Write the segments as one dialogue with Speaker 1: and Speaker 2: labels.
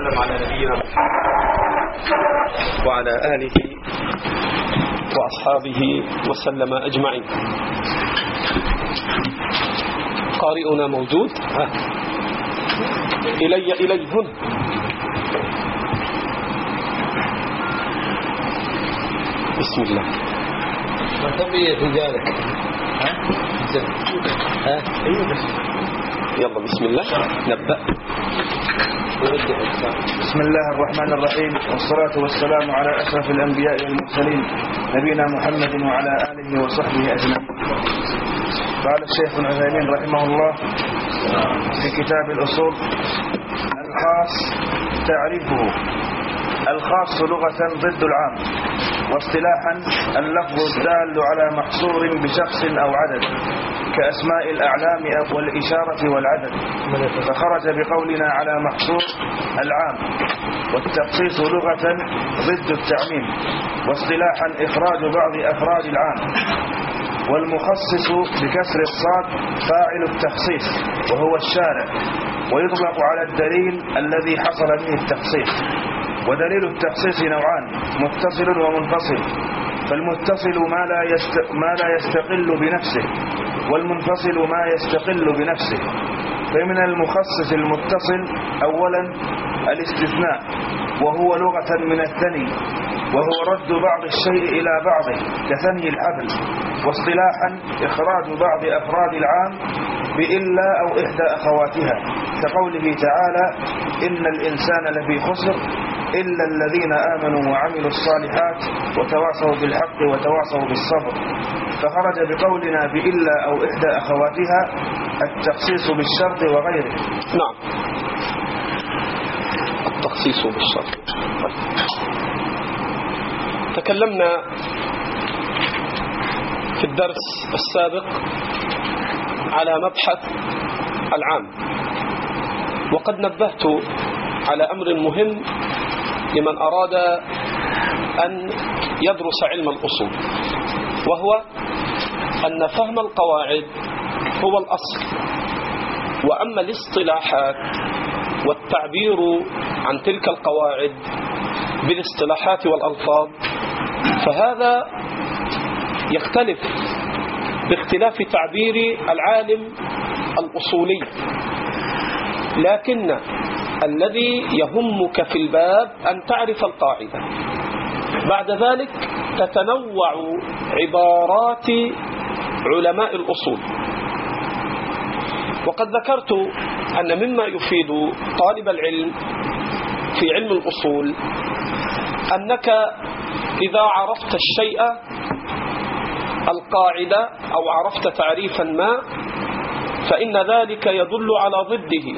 Speaker 1: وسلم على نبينا محمد وعلى آله وأصحابه وسلم أجمعين. قارئنا موجود؟ إليهن. بسم الله.
Speaker 2: ما تبي رجالك؟
Speaker 1: يلا بسم الله نبدأ.
Speaker 3: بسم الله الرحمن الرحيم، والصلاة والسلام على أشرف الأنبياء والمرسلين نبينا محمد وعلى آله وصحبه أجمعين. قال الشيخ العثيمين رحمه الله في كتاب الأصول: الخاص تعريفه: الخاص لغة ضد العام، واصطلاحا اللفظ الدال على محصور بشخص أو عدد كأسماء الأعلام والإشارة والعدد، فخرج بقولنا على محصور العام. والتخصيص لغة ضد التعميم، واصطلاحا إخراج بعض أفراد العام. والمخصص بكسر الصاد فاعل التخصيص وهو الشارع، ويطلق على الدليل الذي حصل به التخصيص. ودليل التخصيص نوعان: متصل ومنفصل. فالمتصل ما لا يستقل بنفسه، والمنفصل ما يستقل بنفسه. فمن المخصص المتصل أولا الاستثناء، وهو لغة من الثني، وهو رد بعض الشيء إلى بعضه كثني الحبل. واصطلاحا إخراج بعض أفراد العام بإلا أو إحدى أخواتها، كقوله تعالى: إن الإنسان لفي خسر إلا الذين آمنوا وعملوا الصالحات وتواصوا بالحق وتواصوا بالصبر. فخرج بقولنا بإلا أو إحدى أخواتها التخصيص بالشرط وغيره.
Speaker 1: نعم، التخصيص بالشرط. تكلمنا في الدرس السابق على مبحث العام، وقد نبهت على أمر مهم لمن أراد أن يدرس علم الأصول، وهو أن فهم القواعد هو الأصل، وأما الاصطلاحات والتعبير عن تلك القواعد بالاصطلاحات والألفاظ فهذا يختلف باختلاف تعبير العالم الأصولي. لكن الذي يهمك في الباب أن تعرف القاعدة، بعد ذلك تتنوع عبارات علماء الأصول. وقد ذكرت أن مما يفيد طالب العلم في علم الأصول أنك إذا عرفت الشيء القاعدة أو عرفت تعريفا ما فإن ذلك يدل على ضده.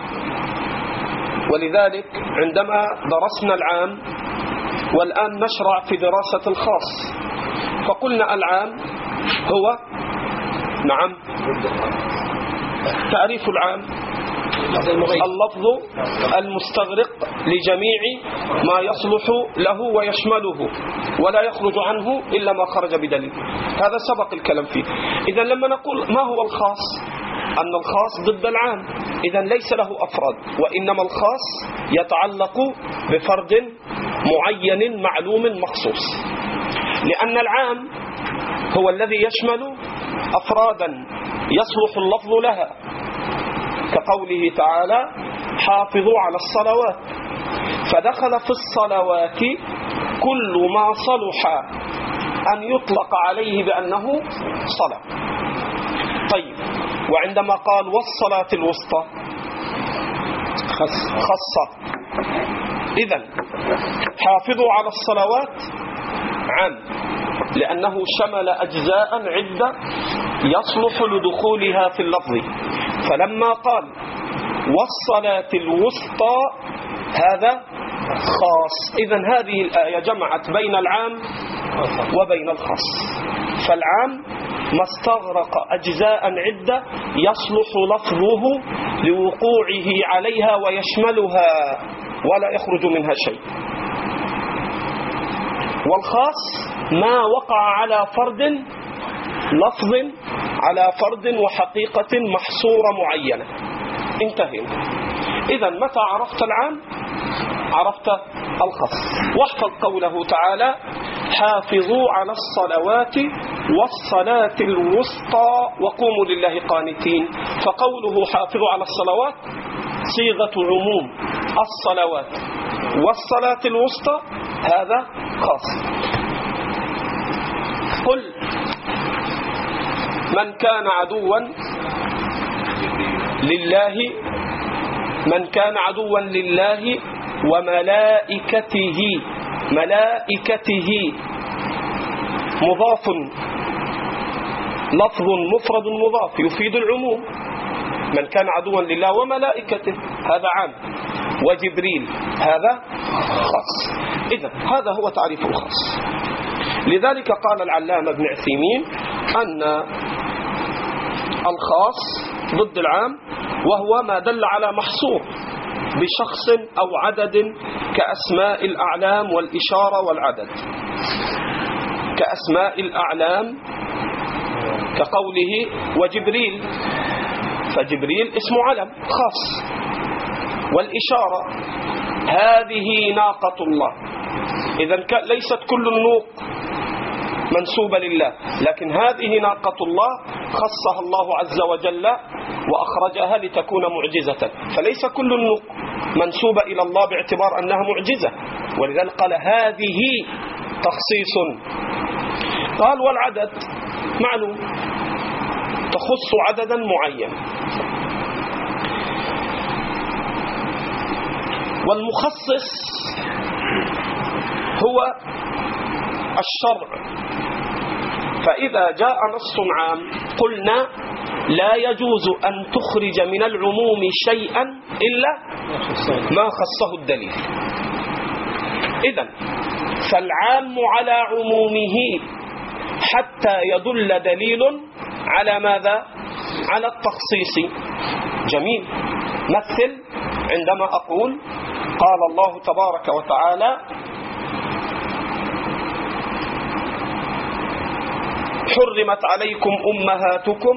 Speaker 1: ولذلك عندما درسنا العام والآن نشرع في دراسة الخاص، فقلنا العام هو نعم تعريف العام اللفظ المستغرق لجميع ما يصلح له ويشمله ولا يخرج عنه إلا ما خرج بدليل. هذا سبق الكلام فيه. إذن لما نقول ما هو الخاص، أن الخاص ضد العام، إذن ليس له أفراد، وإنما الخاص يتعلق بفرد معين معلوم مخصوص، لأن العام هو الذي يشمل أفرادا يصلح اللفظ لها، كقوله تعالى: حافظوا على الصلوات، فدخل في الصلوات كل ما صلح أن يطلق عليه بأنه صلاة. طيب، وعندما قال والصلاة الوسطى خاصة، إذن حافظوا على الصلوات عام، لأنه شمل أجزاء عدة يصلح لدخولها في اللفظ. فلما قال والصلاة الوسطى هذا خاص. إذن هذه الآية جمعت بين العام وبين الخاص. فالعام ما استغرق أجزاء عدة يصلح لفظه لوقوعه عليها ويشملها ولا يخرج منها شيء. والخاص ما وقع على فرد لفظ على فرد وحقيقة محصورة معينة. انتهينا. إذن متى عرفت العام عرفت الخص. واحفظ قوله تعالى حافظوا على الصلوات والصلاة الوسطى وقوموا لله قانتين. فقوله حافظوا على الصلوات صيغة عموم، الصلوات والصلاة الوسطى هذا خاص. قل من كان عدوا لله، من كان عدوا لله وملائكته، ملائكته مضاف، لفظ مفرد مضاف يفيد العموم. من كان عدوا لله وملائكته هذا عام، وجبريل هذا خاص. إذن هذا هو تعريف الخاص. لذلك قال العلامة ابن عثيمين أن الخاص ضد العام، وهو ما دل على محصور بشخص أو عدد كأسماء الأعلام والإشارة والعدد. كأسماء الأعلام كقوله وجبريل، فجبريل اسم علم خاص. والإشارة هذه ناقة الله، إذن ليست كل النوق منسوبة لله، لكن هذه ناقة الله خصها الله عز وجل وأخرجها لتكون معجزة، فليس كل النوق منسوبة إلى الله باعتبار أنها معجزة، ولذلك قال هذه تخصيص. قال والعدد معلوم تخص عددا معين. والمخصص هو الشرع. فإذا جاء نص عام قلنا لا يجوز أن تخرج من العموم شيئا إلا ما خصه الدليل. إذن فالعام على عمومه حتى يدل دليل على ماذا؟ على التخصيص. جميل. مثل عندما أقول قال الله تبارك وتعالى حرمت عليكم أمهاتكم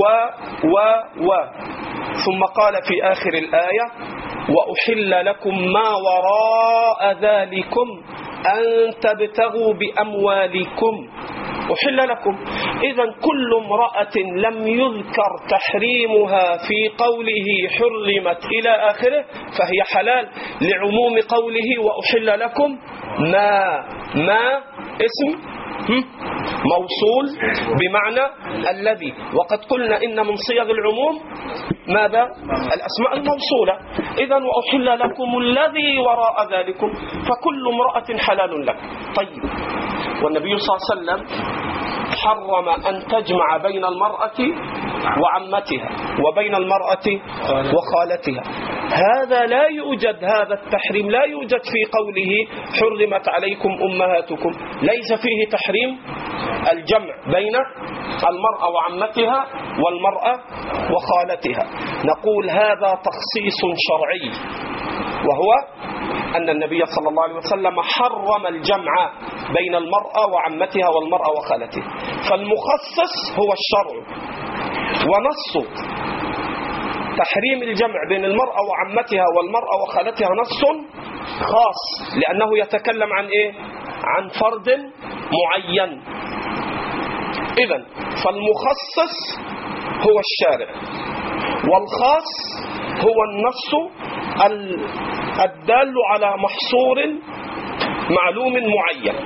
Speaker 1: ثم قال في آخر الآية وأحل لكم ما وراء ذلكم أن تبتغوا بأموالكم. أحل لكم. إذن كل امرأة لم يذكر تحريمها في قوله حرمت إلى آخره فهي حلال لعموم قوله وأحل لكم ما اسم موصول بمعنى الذي، وقد قلنا إن من صيغ العموم ماذا؟ الأسماء الموصولة. إذن وأحل لكم الذي وراء ذلكم، فكل امرأة حلال لك. طيب، والنبي صلى الله عليه وسلم حرم أن تجمع بين المرأة وعمتها وبين المرأة وخالتها. هذا لا يوجد، هذا التحريم لا يوجد في قوله حرمت عليكم أمهاتكم، ليس فيه تحريم الجمع بين المرأة وعمتها والمرأة وخالتها. نقول هذا تخصيص شرعي، وهو أن النبي صلى الله عليه وسلم حرم الجمع بين المرأة وعمتها والمرأة وخالتها. فالمخصص هو الشرع، ونص تحريم الجمع بين المرأة وعمتها والمرأة وخالتها نص خاص، لأنه يتكلم عن إيه؟ عن فرد معين. إذن فالمخصص هو الشارع، والخاص هو النص الدال على محصور معلوم معين.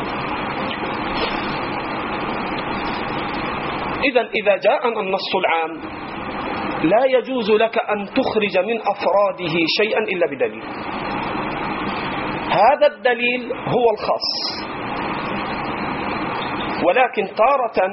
Speaker 1: إذن إذا جاءنا النص العام لا يجوز لك أن تخرج من أفراده شيئا إلا بدليل. هذا الدليل هو الخاص، ولكن تارة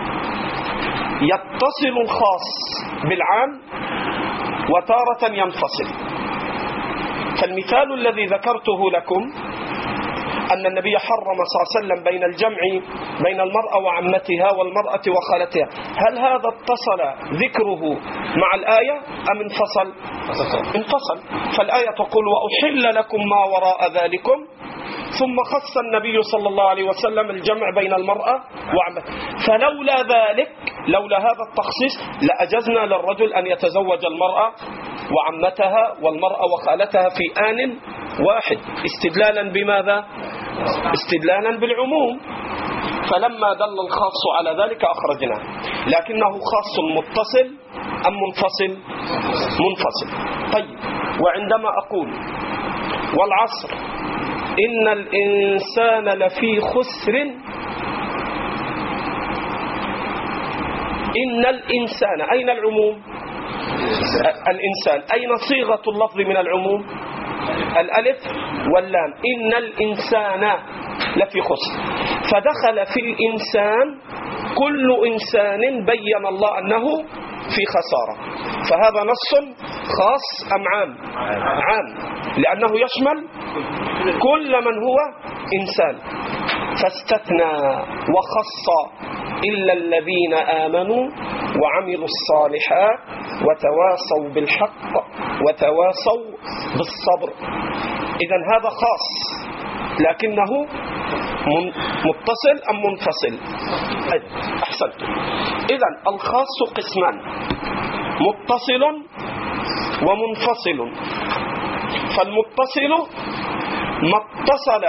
Speaker 1: يتصل الخاص بالعام وتارة ينفصل. فالمثال الذي ذكرته لكم أن النبي حرم صلى الله عليه وسلم بين الجمع بين المرأة وعمتها والمرأة وخالتها، هل هذا اتصل ذكره مع الآية أم انفصل؟ انفصل. فالآية تقول وأحل لكم ما وراء ذلكم، ثم خص النبي صلى الله عليه وسلم الجمع بين المرأة وعمتها. فلولا ذلك، لولا هذا التخصيص لأجزنا للرجل أن يتزوج المرأة وعمتها والمرأة وخالتها في آن واحد استدلالا بماذا؟ استدلالا بالعموم، فلما دل الخاص على ذلك أخرجناه. لكنه خاص متصل أم منفصل؟ منفصل. طيب، وعندما أقول والعصر إن الإنسان لفي خسر، إن الإنسان، أين العموم؟ الإنسان. أين صيغة اللفظ من العموم؟ الألف واللام. إن الإنسان لفي خسر، فدخل في الإنسان كل إنسان بين الله أنه في خسارة. فهذا نص خاص أم عام؟ عام، لأنه يشمل كل من هو إنسان. فاستثنى وخص إلا الذين آمنوا وعملوا الصالحات وتواصوا بالحق وتواصوا بالصبر. إذن هذا خاص، لكنه متصل أم منفصل؟ أحسنت. إذن الخاص قسمان، متصل ومنفصل. فالمتصل ما اتصل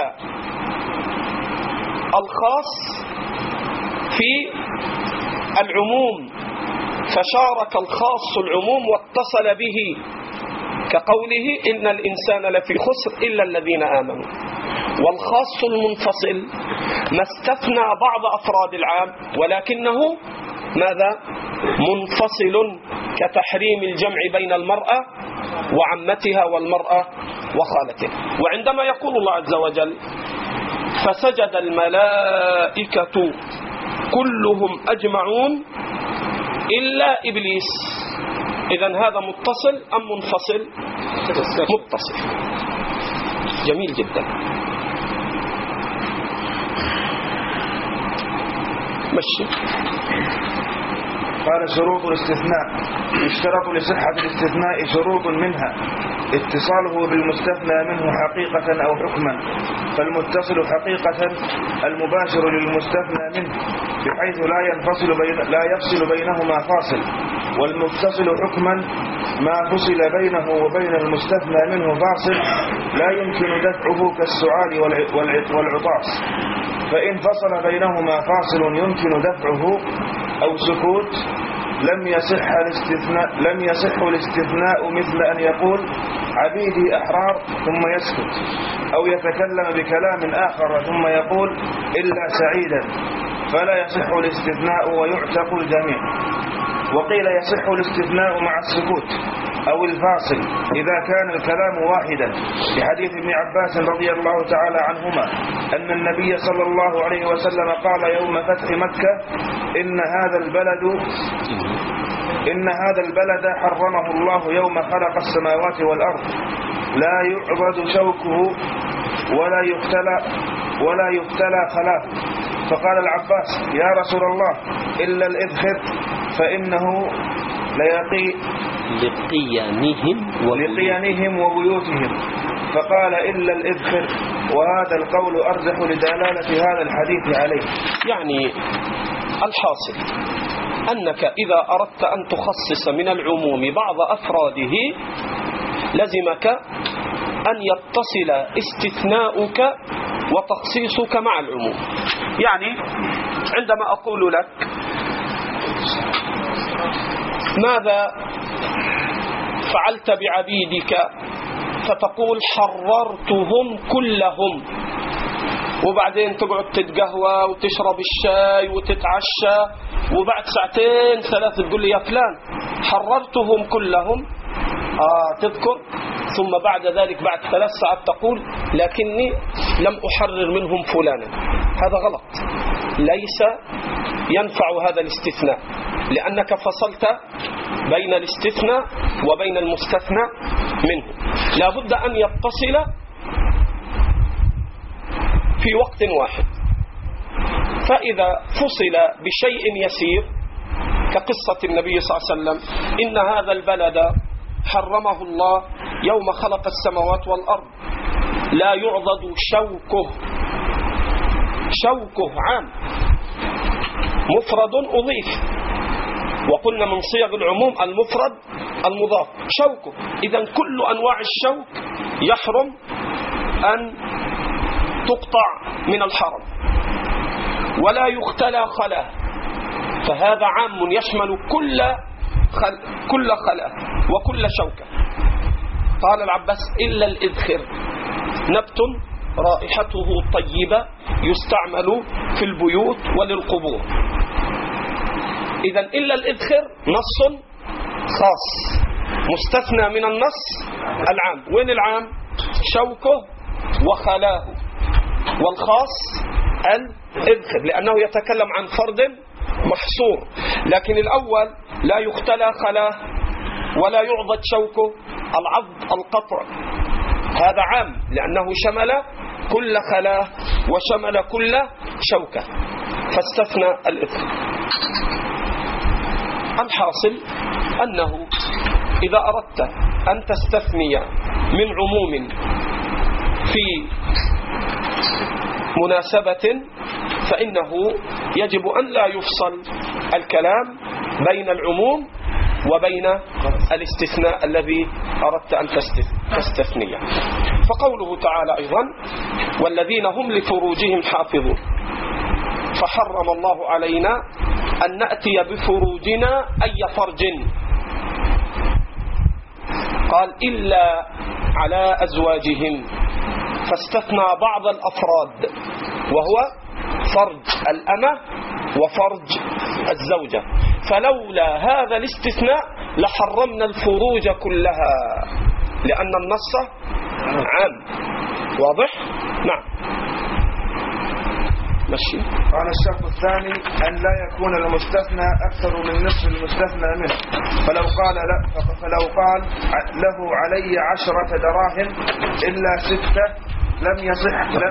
Speaker 1: الخاص في العموم فشارك الخاص العموم واتصل به، كقوله إن الإنسان لفي خسر إلا الذين آمنوا. والخاص المنفصل ما استثنى بعض أفراد العام ولكنه ماذا؟ منفصل، كتحريم الجمع بين المرأة وعمتها والمرأة وخالتها. وعندما يقول الله عز وجل فسجد الملائكة كلهم أجمعون إلا إبليس، إذن هذا متصل أم منفصل؟ متصل. جميل جدا. مشي.
Speaker 3: قال شروط الاستثناء. يشترط لصحة الاستثناء شروط، منها اتصاله بالمستثنى منه حقيقة أو حكما، فالمتصل حقيقة المباشر للمستثنى منه بحيث لا يفصل بينهما فاصل، والمتصل حكما ما فصل بينه وبين المستثنى منه فاصل لا يمكن دفعه كالسعال والعطاس، فإن فصل بينهما فاصل يمكن دفعه أو سكوت لم يصح الاستثناء، مثل أن يقول عبيدي أحرار ثم يسكت، أو يتكلم بكلام آخر ثم يقول إلا سعيدا، فلا يصح الاستثناء ويعتق الجميع. وقيل يصح الاستثناء مع السكوت أو الفاصل إذا كان الكلام واحدا، لحديث ابن عباس رضي الله تعالى عنهما أن النبي صلى الله عليه وسلم قال يوم فتح مكة إن هذا البلد حرمه الله يوم خلق السماوات والأرض، لا يعضد شوكه ولا يفتلى خلاه. فقال العباس يا رسول الله إلا الإذخر فإنه لقيانهم وبيوتهم، فقال إلا الإذخر، وهذا القول أرجح لدلالة هذا الحديث عليه.
Speaker 1: يعني الحاصل أنك إذا أردت أن تخصص من العموم بعض أفراده لزمك أن يتصل استثناؤك وتخصيصك مع العموم. يعني عندما أقول لك ماذا فعلت بعبيدك، فتقول حررتهم كلهم، وبعدين تقعد تتقهوى وتشرب الشاي وتتعشى، وبعد ساعتين ثلاث تقول لي يا فلان حررتهم كلهم، تذكر، ثم بعد ذلك بعد 3 ساعات تقول لكني لم أحرر منهم فلانا. هذا غلط، ليس ينفع هذا الاستثناء، لأنك فصلت بين الاستثناء وبين المستثنى منه. لا بد أن يتصل في وقت واحد. فإذا فصل بشيء يسير كقصة النبي صلى الله عليه وسلم إن هذا البلد حرمه الله يوم خلق السماوات والأرض لا يعضد شوكه عام، مفرد أضيف، وقلنا من صيغ العموم المفرد المضاف شوكه. إذن كل أنواع الشوك يحرم أن تقطع من الحرم ولا يختلى خلاه، فهذا عام يشمل كل خلاه وكل شوكة. قال العباس إلا الإذخر، نبت رائحته طيبة يستعمل في البيوت وللقبور. إذن إلا الإذخر نص خاص مستثنى من النص العام. وين العام؟ شوكه وخلاه، والخاص الإذخر لأنه يتكلم عن فرد محصور. لكن الأول لا يختلى خلاه ولا يعضد شوكه، العض القطع، هذا عام لأنه شمل كل خلاه وشمل كل شوكة فاستثنى الإذخر. الحاصل أنه إذا أردت أن تستثني من عموم في مناسبة فإنه يجب أن لا يفصل الكلام بين العموم وبين الاستثناء الذي أردت أن تستثنيه. فقوله تعالى أيضا والذين هم لفروجهم حافظون، فحرم الله علينا أن نأتي بفروجنا أي فرج، قال إلا على أزواجهم، فاستثنى بعض الأفراد وهو فرج الأمة وفرج الزوجة. فلولا هذا الاستثناء لحرمنا الفروج كلها لأن النص عام. واضح؟ نعم. ماشي.
Speaker 3: قال الشرط الثاني أن لا يكون المستثنى أكثر من نصف المستثنى منه، فلو قال له علي 10 دراهم إلا 6 لم يصح.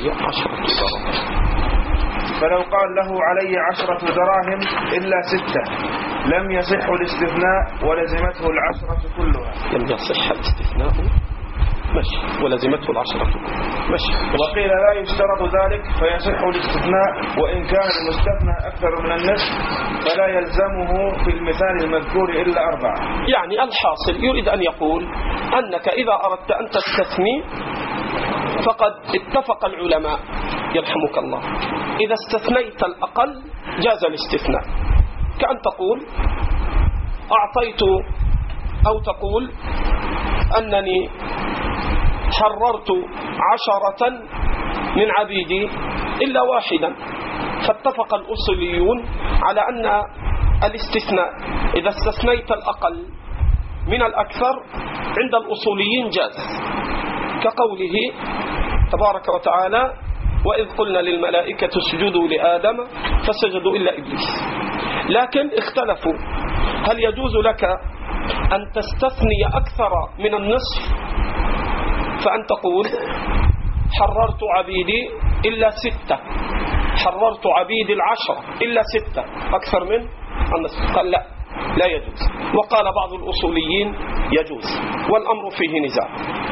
Speaker 3: فلو قال له علي 10 دراهم إلا 6 لم يصح الاستثناء ولزمته 10 كلها.
Speaker 1: لم يصح الاستثناء ماشي ولزمته 10 ماشي.
Speaker 3: وقيل لا يشترط ذلك فيصح الاستثناء وإن كان المستثنى أكثر من النصف فلا يلزمه في المثال المذكور إلا 4.
Speaker 1: يعني الحاصل يريد أن يقول أنك إذا أردت أن تستثني فقد اتفق العلماء يرحمك الله إذا استثنيت الأقل جاز الاستثناء، كأن تقول أعطيت أو تقول أنني حررت 10 من عبيدي إلا 1، فاتفق الأصوليون على أن الاستثناء إذا استثنيت الأقل من الأكثر عند الأصوليين جاز، كقوله تبارك وتعالى وإذ قلنا للملائكة اسجدوا لآدم فسجدوا إلا إبليس. لكن اختلفوا هل يجوز لك أن تستثني أكثر من النصف، فأن تقول حررت عبيدي إلا 6، حررت عبيدي 10 إلا 6 أكثر من النصف. قال لا يجوز، وقال بعض الأصوليين يجوز، والأمر فيه نزاع.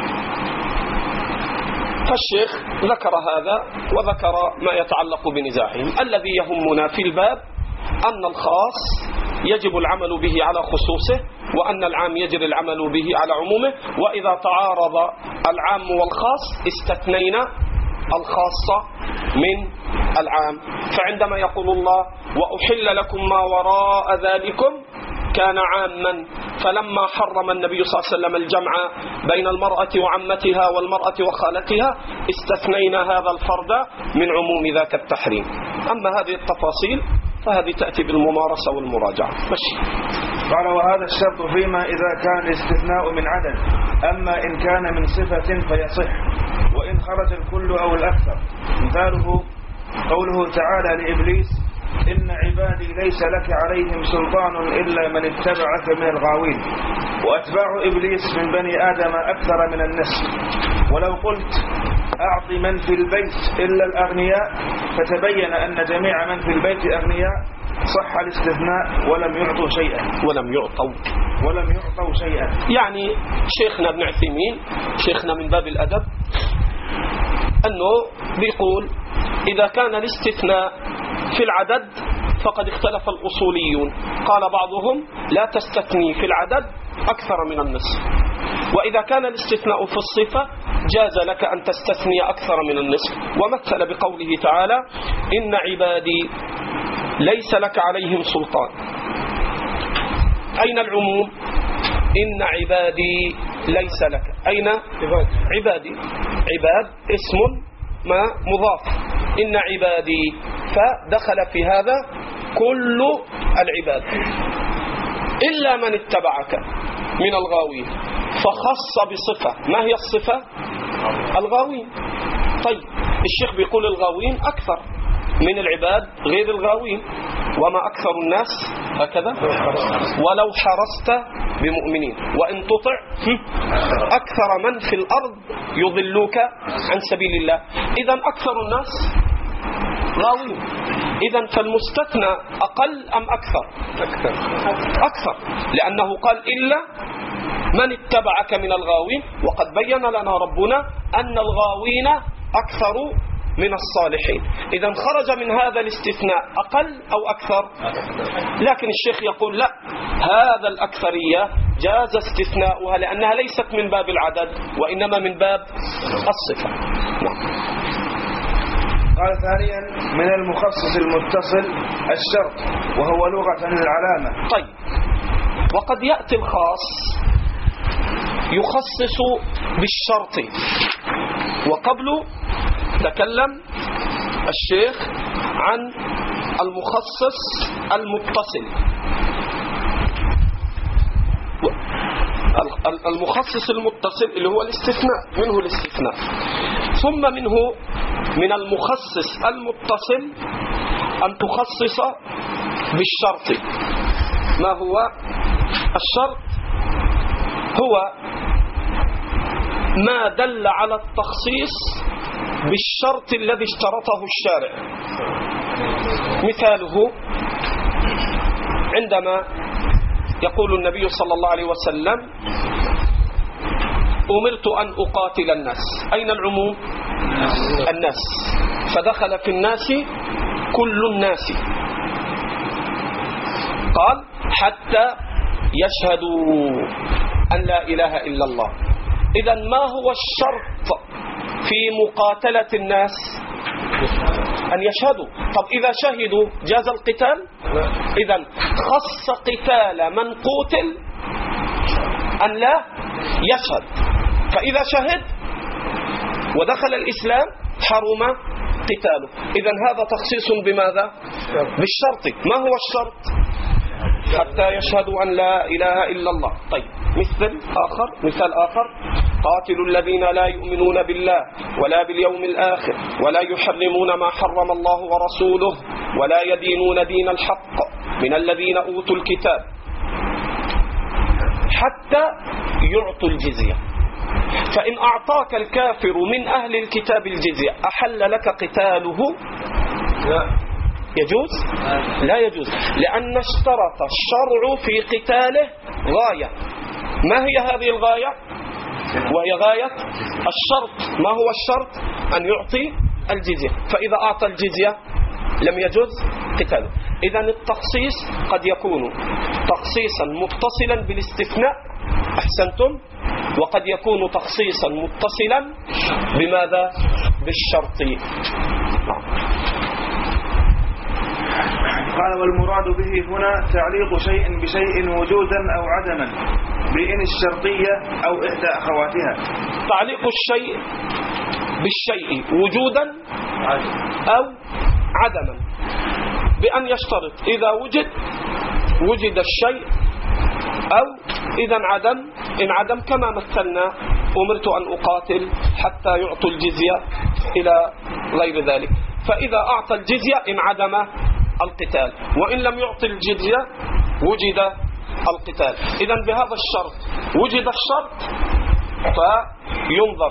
Speaker 1: فالشيخ ذكر هذا وذكر ما يتعلق بنزاعهم. الذي يهمنا في الباب أن الخاص يجب العمل به على خصوصه، وأن العام يجب العمل به على عمومه، وإذا تعارض العام والخاص استثنينا الخاصة من العام. فعندما يقول الله وأحل لكم ما وراء ذلكم كان عاما، فلما حرم النبي صلى الله عليه وسلم الجمع بين المرأة وعمتها والمرأة وخالتها استثنينا هذا الفرد من عموم ذاك التحريم. أما هذه التفاصيل فهذه تأتي بالممارسة والمراجعة. ماشي.
Speaker 3: قال وهذا الشرط فيما إذا كان الاستثناء من عدد، أما إن كان من صفة فيصح، وإن خرج الكل أو الأكثر. مثاله قوله تعالى لإبليس إن عبادي ليس لك عليهم سلطان إلا من اتبعك من الغاوين، وأتباع إبليس من بني آدم أكثر من النصف. ولو قلت أعط من في البيت إلا الأغنياء فتبين أن جميع من في البيت أغنياء صح الاستثناء ولم يعطوا شيئا. يعني
Speaker 1: شيخنا ابن عثيمين شيخنا من باب الأدب أنه بيقول إذا كان الاستثناء في العدد فقد اختلف الأصوليون، قال بعضهم لا تستثني في العدد أكثر من النصف، وإذا كان الاستثناء في الصفة جاز لك أن تستثني أكثر من النصف. ومثل بقوله تعالى إن عبادي ليس لك عليهم سلطان. أين العموم؟ إن عبادي ليس لك. أين عبادي؟ عباد اسم ما مضاف، إن عبادي، فدخل في هذا كل العباد إلا من اتبعك من الغاوين، فخص بصفة. ما هي الصفة؟ الغاوين. طيب الشيخ بيقول الغاوين أكثر من العباد غير الغاوين، وما أكثر الناس هكذا ولو حرصت بمؤمنين وإن تطع أكثر من في الأرض يضلوك عن سبيل الله. إذن أكثر الناس غاوين. إذن فالمستثنى أقل أم أكثر؟ أكثر، لأنه قال إلا من اتبعك من الغاوين، وقد بين لنا ربنا أن الغاوين أكثر من الصالحين. إذن خرج من هذا الاستثناء أقل أو أكثر؟ لكن الشيخ يقول لا، هذا الأكثرية جاز استثناؤها لأنها ليست من باب العدد وإنما من باب الصفة. نعم.
Speaker 3: قال ثانيا من المخصص المتصل الشرط وهو لغة العلامة.
Speaker 1: طيب، وقد يأتي الخاص يخصص بالشرط، وقبل تكلم الشيخ عن المخصص المتصل. المخصص المتصل اللي هو الاستثناء، منه الاستثناء. ثم منه من المخصص المتصل أن تخصص بالشرط. ما هو الشرط؟ هو ما دل على التخصيص بالشرط الذي اشترطه الشارع. مثاله عندما يقول النبي صلى الله عليه وسلم أمرت أن أقاتل الناس. أين العموم؟ الناس، فدخل في الناس كل الناس. قال حتى يشهدوا أن لا إله إلا الله. إذن ما هو الشرط في مقاتلة الناس؟ أن يشهدوا. طب إذا شهدوا جاز القتال؟ إذن خص قتال من قتل أن لا يشهد، فإذا شهد ودخل الإسلام حرم قتاله. إذن هذا تخصيص بماذا؟ بالشرط. ما هو الشرط؟ حتى يشهدوا أن لا إله إلا الله. طيب مثال آخر قاتلوا الذين لا يؤمنون بالله ولا باليوم الآخر ولا يحرمون ما حرم الله ورسوله ولا يدينون دين الحق من الذين أوتوا الكتاب حتى يعطوا الجزية. فإن أعطاك الكافر من أهل الكتاب الجزية أحل لك قتاله؟ لا يجوز؟ لا يجوز، لأن اشترط الشرع في قتاله غاية. ما هي هذه الغاية؟ وهي غاية الشرط. ما هو الشرط؟ أن يعطي الجزية، فإذا أعطى الجزية لم يجوز قتاله. إذن التخصيص قد يكون تخصيصا متصلا بالاستثناء، أحسنتم، وقد يكون تخصيصا متصلا بماذا؟ بالشرط.
Speaker 3: قال والمراد به هنا تعليق شيء بشيء وجودا أو عدما بإن الشرطية أو إحدى أخواتها.
Speaker 1: تعليق الشيء بالشيء وجودا أو عدما بأن يشترط إذا وجد الشيء، أو إذا إن عدم كما مثلنا أمرت أن أقاتل حتى يعطوا الجزية إلى غير ذلك. فإذا أعطى الجزية إن عدم القتال، وإن لم يعطي الجزية وجد القتال. إذن بهذا الشرط وجد الشرط فينظر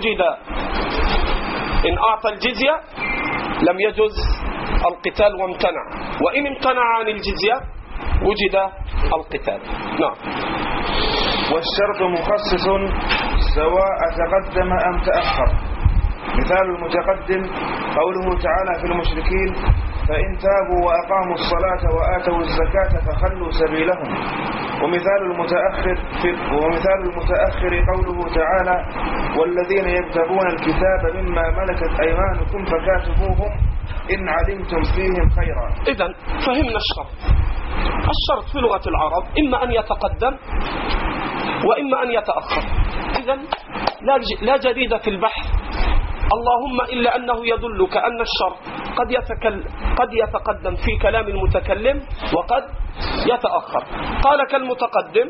Speaker 1: إن أعطى الجزية لم يجوز القتال وامتنع، وإن امتنع عن الجزية وجد القتال. نعم.
Speaker 3: والشرط مخصص سواء تقدم أم تأخر. مثال المتقدم قوله تعالى في المشركين فإن تابوا وأقاموا الصلاة وآتوا الزكاة فخلوا سبيلهم. ومثال المتأخر قوله تعالى والذين يبتغون الكتاب مما ملكت أيمانكم فكاتبوهم إن علمتم فيهم خيرا.
Speaker 1: إذن فهمنا الشرط في لغة العرب إما أن يتقدم وإما أن يتأخر. إذن لا جديد في البحث، اللهم إلا أنه يدلك أن الشرط قد يتقدم في كلام المتكلم وقد يتأخر. قال كالمتقدم،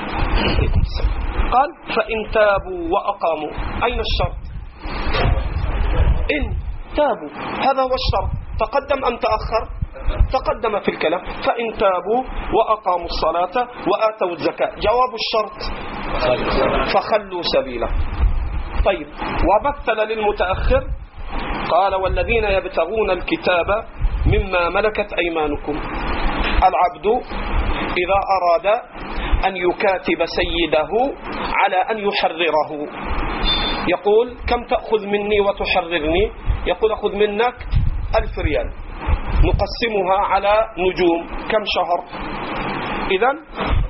Speaker 1: قال فإن تابوا وأقاموا. أين الشرط؟ إن تابوا، هذا هو الشرط. تقدم أم تأخر؟ تقدم في الكلام. فإن تابوا وأقاموا الصلاة وآتوا الزكاة. جواب الشرط فخلوا سبيله. طيب، ومثل للمتأخر قال والذين يبتغون الكتاب مما ملكت أيمانكم. العبد إذا أراد أن يكاتب سيده على أن يحرره يقول كم تأخذ مني وتحررني؟ يقول أخذ منك 1000 ريال، نقسمها على نجوم، كم شهر؟ إذن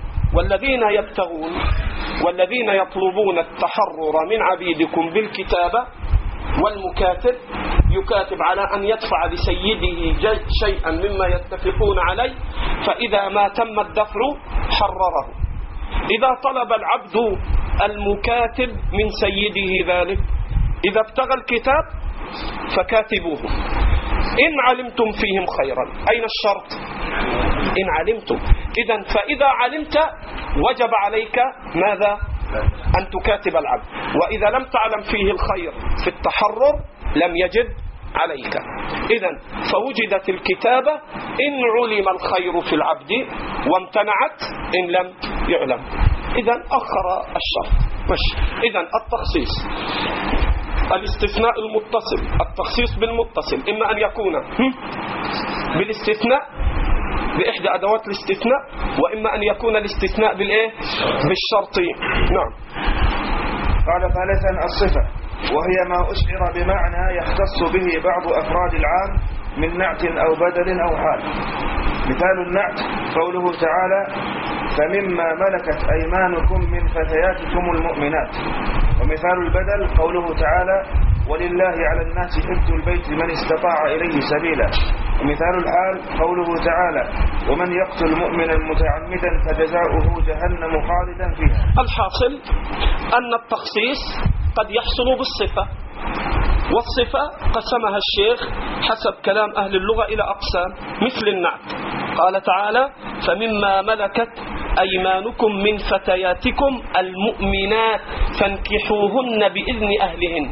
Speaker 1: والذين يطلبون التحرر من عبيدكم بالكتابة، والمكاتب يكاتب على أن يدفع لسيده شيئا مما يتفقون عليه، فإذا ما تم الدفع حرره. إذا طلب العبد المكاتب من سيده ذلك، إذا ابتغى الكتاب فكاتبوه إن علمتم فيهم خيرا. أين الشرط؟ إن علمتم. إذن فإذا علمت وجب عليك ماذا؟ أن تكاتب العبد، وإذا لم تعلم فيه الخير في التحرر لم يجب عليك. إذن فوجدت الكتابة إن علم الخير في العبد، وامتنعت إن لم يعلم. إذن أخر الشرط. إذن التخصيص، الاستثناء المتصل، التخصيص بالمتصل، إما أن يكون بالاستثناء بإحدى أدوات الاستثناء، وإما أن يكون الاستثناء بالشرط. نعم.
Speaker 3: قال ثالثا الصفة، وهي ما أشعر بمعنى يختص به بعض أفراد العام من نعت أو بدل أو حال. مثال النعت قوله تعالى فمما ملكت أيمانكم من فتياتكم المؤمنات. ومثال البدل قوله تعالى ولله على الناس حج البيت من استطاع إليه سبيلا. ومثال الحال قوله تعالى ومن يقتل مؤمنا متعمدا فجزاؤه جهنم خالدا فيها.
Speaker 1: الحاصل أن التخصيص قد يحصل بالصفة، والصفة قسمها الشيخ حسب كلام أهل اللغة إلى أقسام، مثل النعت قال تعالى فمما ملكت أيمانكم من فتياتكم المؤمنات فانكحوهن بإذن أهلهن.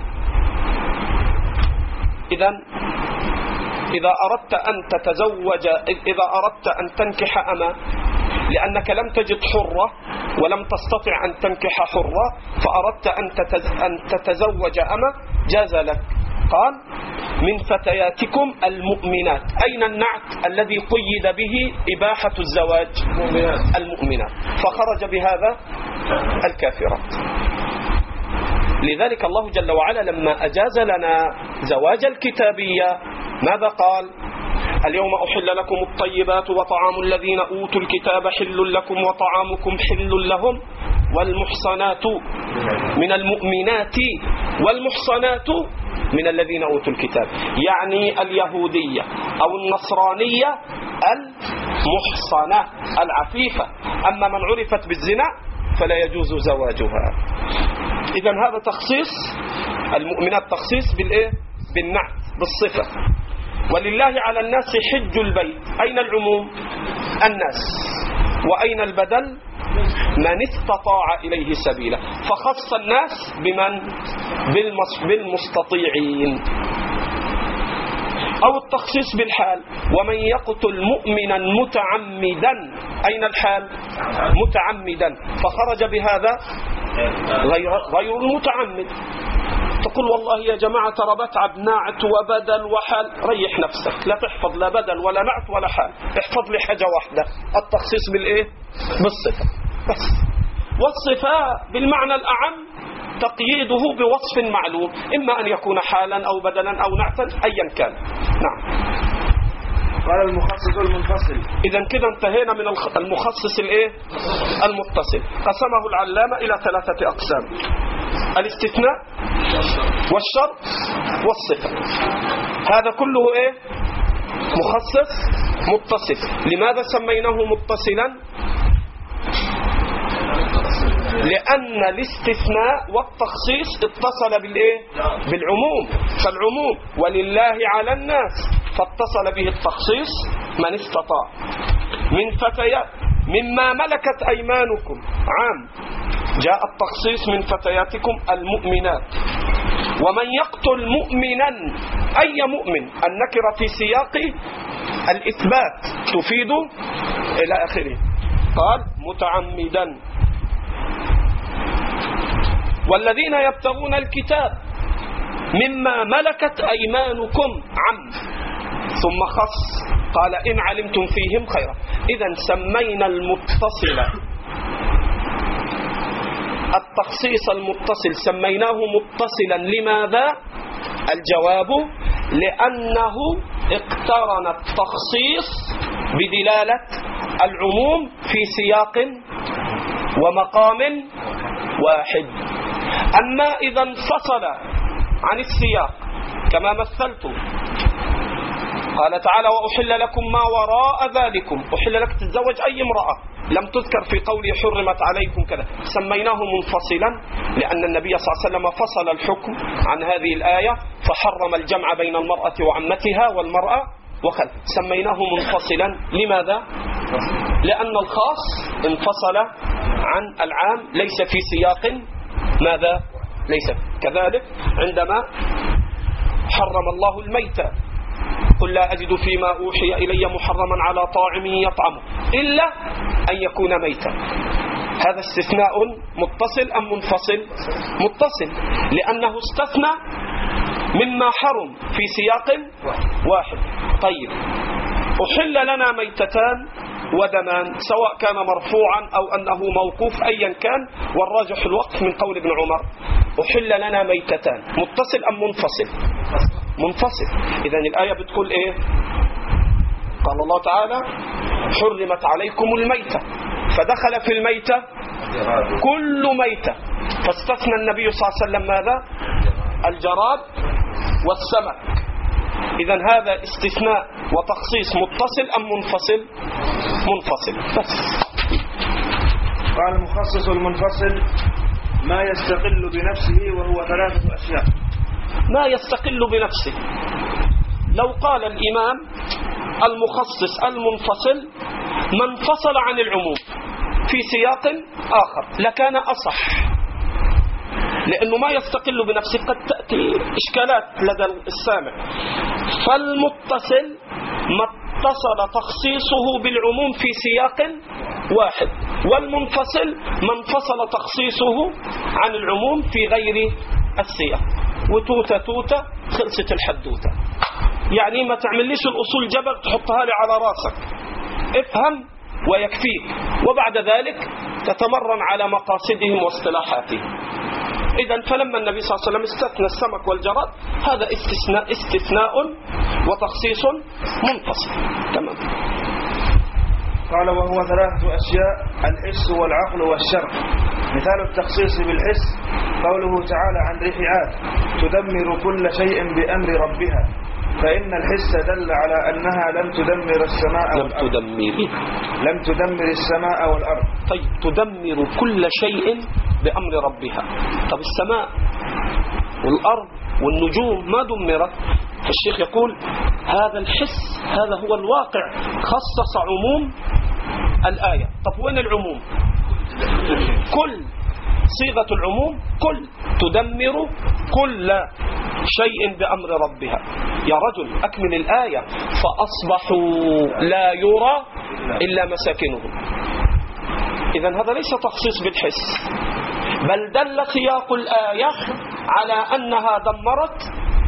Speaker 1: إذا أردت أن تنكح أما، لأنك لم تجد حرة ولم تستطع أن تنكح حرة، فأردت أن تتزوج أما، جاز لك. قال من فتياتكم المؤمنات. أين النعت الذي قيد به إباحة الزواج؟ المؤمنات، فخرج بهذا الكافرات. لذلك الله جل وعلا لما أجاز لنا زواج الكتابية ماذا قال؟ اليوم أحل لكم الطيبات وطعام الذين أوتوا الكتاب حل لكم وطعامكم حل لهم والمحصنات من المؤمنات والمحصنات من الذين أوتوا الكتاب، يعني اليهودية أو النصرانية المحصنة العفيفة، أما من عرفت بالزنا فلا يجوز زواجها. إذن هذا تخصيص المؤمنات، تخصيص بالنعت بالصفة. ولله على الناس حج البيت. أين العموم؟ الناس. وأين البدل؟ من استطاع إليه سبيلا، فخص الناس بمن؟ بالمستطيعين. أو التخصيص بالحال ومن يقتل مؤمنا متعمدا. أين الحال؟ متعمدا، فخرج بهذا غير المتعمد. تقول والله يا جماعة ترى بتعب نعت وبدل وحال، ريح نفسك، لا تحفظ لا بدل ولا نعت ولا حال، احفظ لي حاجة واحدة، التخصيص بالصفة بس. والصفة بالمعنى الأعم تقييده بوصف معلوم، إما أن يكون حالا أو بدلا أو نعتا أيا كان. نعم.
Speaker 3: قال المخصص المنفصل.
Speaker 1: إذا كده انتهينا من المخصص الايه المتصل. قسمه العلامة إلى 3 أقسام: الاستثناء والشرط والصفة. هذا كله ايه مخصص متصل. لماذا سميناه متصلا؟ لأن الاستثناء والتخصيص اتصل بالايه بالعموم. فالعموم ولله على الناس، فاتصل به التخصيص من استطاع من فتيات مما ملكت أيمانكم عام، جاء التخصيص من فتياتكم المؤمنات. ومن يقتل مؤمنا، أي مؤمن، النكرة في سياق الإثبات تفيد إلى آخره. قال متعمدا. والذين يبتغون الكتاب مما ملكت أيمانكم عم، ثم خص قال إن علمتم فيهم خيرا. إذا سمينا المتصل التخصيص المتصل سميناه متصلا. لماذا؟ الجواب لأنه اقترن التخصيص بدلالة العموم في سياق ومقام واحد. أما إذا انفصل عن السياق كما مثلت، قال تعالى وأحل لكم ما وراء ذلكم، أحل لك تتزوج أي امرأة، لم تذكر في قوله حرمت عليكم كذا، سميناه منفصلا لأن النبي صلى الله عليه وسلم فصل الحكم عن هذه الآية فحرم الجمع بين المرأة وعمتها والمرأة وخل، سميناه منفصلا. لماذا؟ لأن الخاص انفصل عن العام، ليس في سياق ماذا؟ ليس كذلك عندما حرم الله الميتة، قل لا أجد فيما أوحي إلي محرما على طاعم يطعمه إلا أن يكون ميتا. هذا استثناء متصل أم منفصل؟ متصل، لأنه استثنى مما حرم في سياق واحد. طيب، أحل لنا ميتتان ودمان، سواء كان مرفوعا أو أنه موقوف أيا كان، والراجح الوقف من قول ابن عمر. أحل لنا ميتتان، متصل أم منفصل؟ منفصل. إذن الآية بتقول إيه؟ قال الله تعالى حرمت عليكم الميتة، فدخل في الميتة كل ميتة، فاستثنى النبي صلى الله عليه وسلم ماذا؟ الجراد والسمك. إذن هذا استثناء وتخصيص متصل أم منفصل؟ منفصل. بس.
Speaker 3: قال المخصص المنفصل ما يستقل بنفسه وهو 3 أشياء.
Speaker 1: ما يستقل بنفسه، لو قال الإمام المخصص المنفصل ما انفصل عن العموم في سياق آخر لكان أصح، لأنه ما يستقل بنفسه قد تأتي إشكالات لدى السامع. فالمتصل ما اتصل تخصيصه بالعموم في سياق واحد، والمنفصل ما انفصل تخصيصه عن العموم في غير السياق. وتوتة توتة خلصت الحدوتة. يعني ما تعمليش الأصول جبر تحطها لي على راسك، افهم ويكفيك، وبعد ذلك تتمرن على مقاصدهم واصطلاحاتهم. إذن فلما النبي صلى الله عليه وسلم استثنى السمك والجراد، هذا استثناء وتخصيص منفصل. تمام.
Speaker 3: قال وهو 3 أشياء: الحس والعقل والشرع. مثال التخصيص بالحس قوله تعالى عن ريح عاد تدمر كل شيء بأمر ربها، فإن الحس دل على أنها لم تدمر السماء والأرض. لم تدمر السماء والأرض.
Speaker 1: طيب، تدمر كل شيء بأمر ربها. طب السماء والأرض والنجوم ما دمرت؟ الشيخ يقول هذا الحس هذا هو الواقع، خصص عموم الآية. طب وين العموم؟ كل، صيغة العموم كل، تدمر كل شيء بأمر ربها. يا رجل أكمل الآية: فأصبحوا لا يرى إلا مساكنهم. إذن هذا ليس تخصيص بالحس، بل دل سياق الآية على أنها دمرت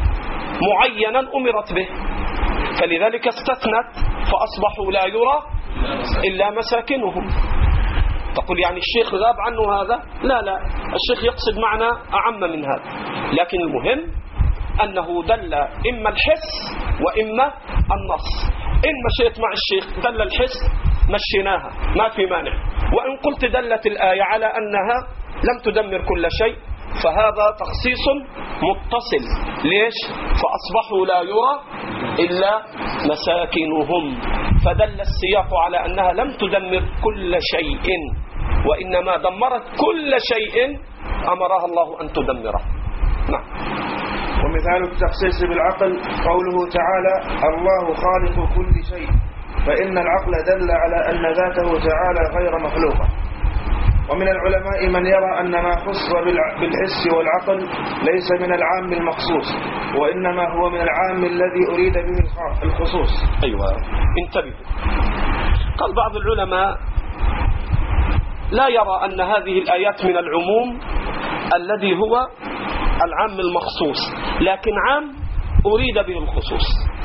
Speaker 1: معينا أمرت به، فلذلك استثنت فأصبحوا لا يرى إلا مساكنهم. تقول يعني الشيخ غاب عنه هذا؟ لا، الشيخ يقصد معنى أعم من هذا، لكن المهم أنه دل إما الحس وإما النص. إن مشيت مع الشيخ دل الحس مشيناها ما في مانع، وإن قلت دلت الآية على أنها لم تدمر كل شيء فهذا تخصيص متصل. ليش؟ فأصبحوا لا يرى إلا مساكنهم، فدل السياق على أنها لم تدمر كل شيء، وإنما دمرت كل شيء أمرها الله أن تدمره. نعم.
Speaker 3: ومثال التخصيص بالعقل قوله تعالى الله خالق كل شيء، فإن العقل دل على أن ذاته تعالى غير مخلوقة. ومن العلماء من يرى أن ما خص بالحس والعقل ليس من العام المخصوص، وإنما هو من العام الذي أريد به الخصوص.
Speaker 1: أيوة، انتبهوا. قال بعض العلماء لا يرى أن هذه الآيات من العموم الذي هو العام المخصوص، لكن عام أريد به الخصوص.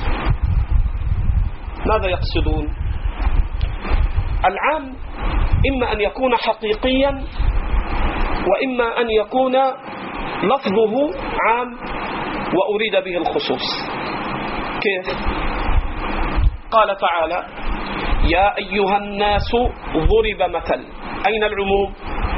Speaker 1: ماذا يقصدون؟ العام إما أن يكون حقيقيا، وإما أن يكون لفظه عام وأريد به الخصوص. كيف؟ قال تعالى يا أيها الناس ضرب مثل. أين العموم؟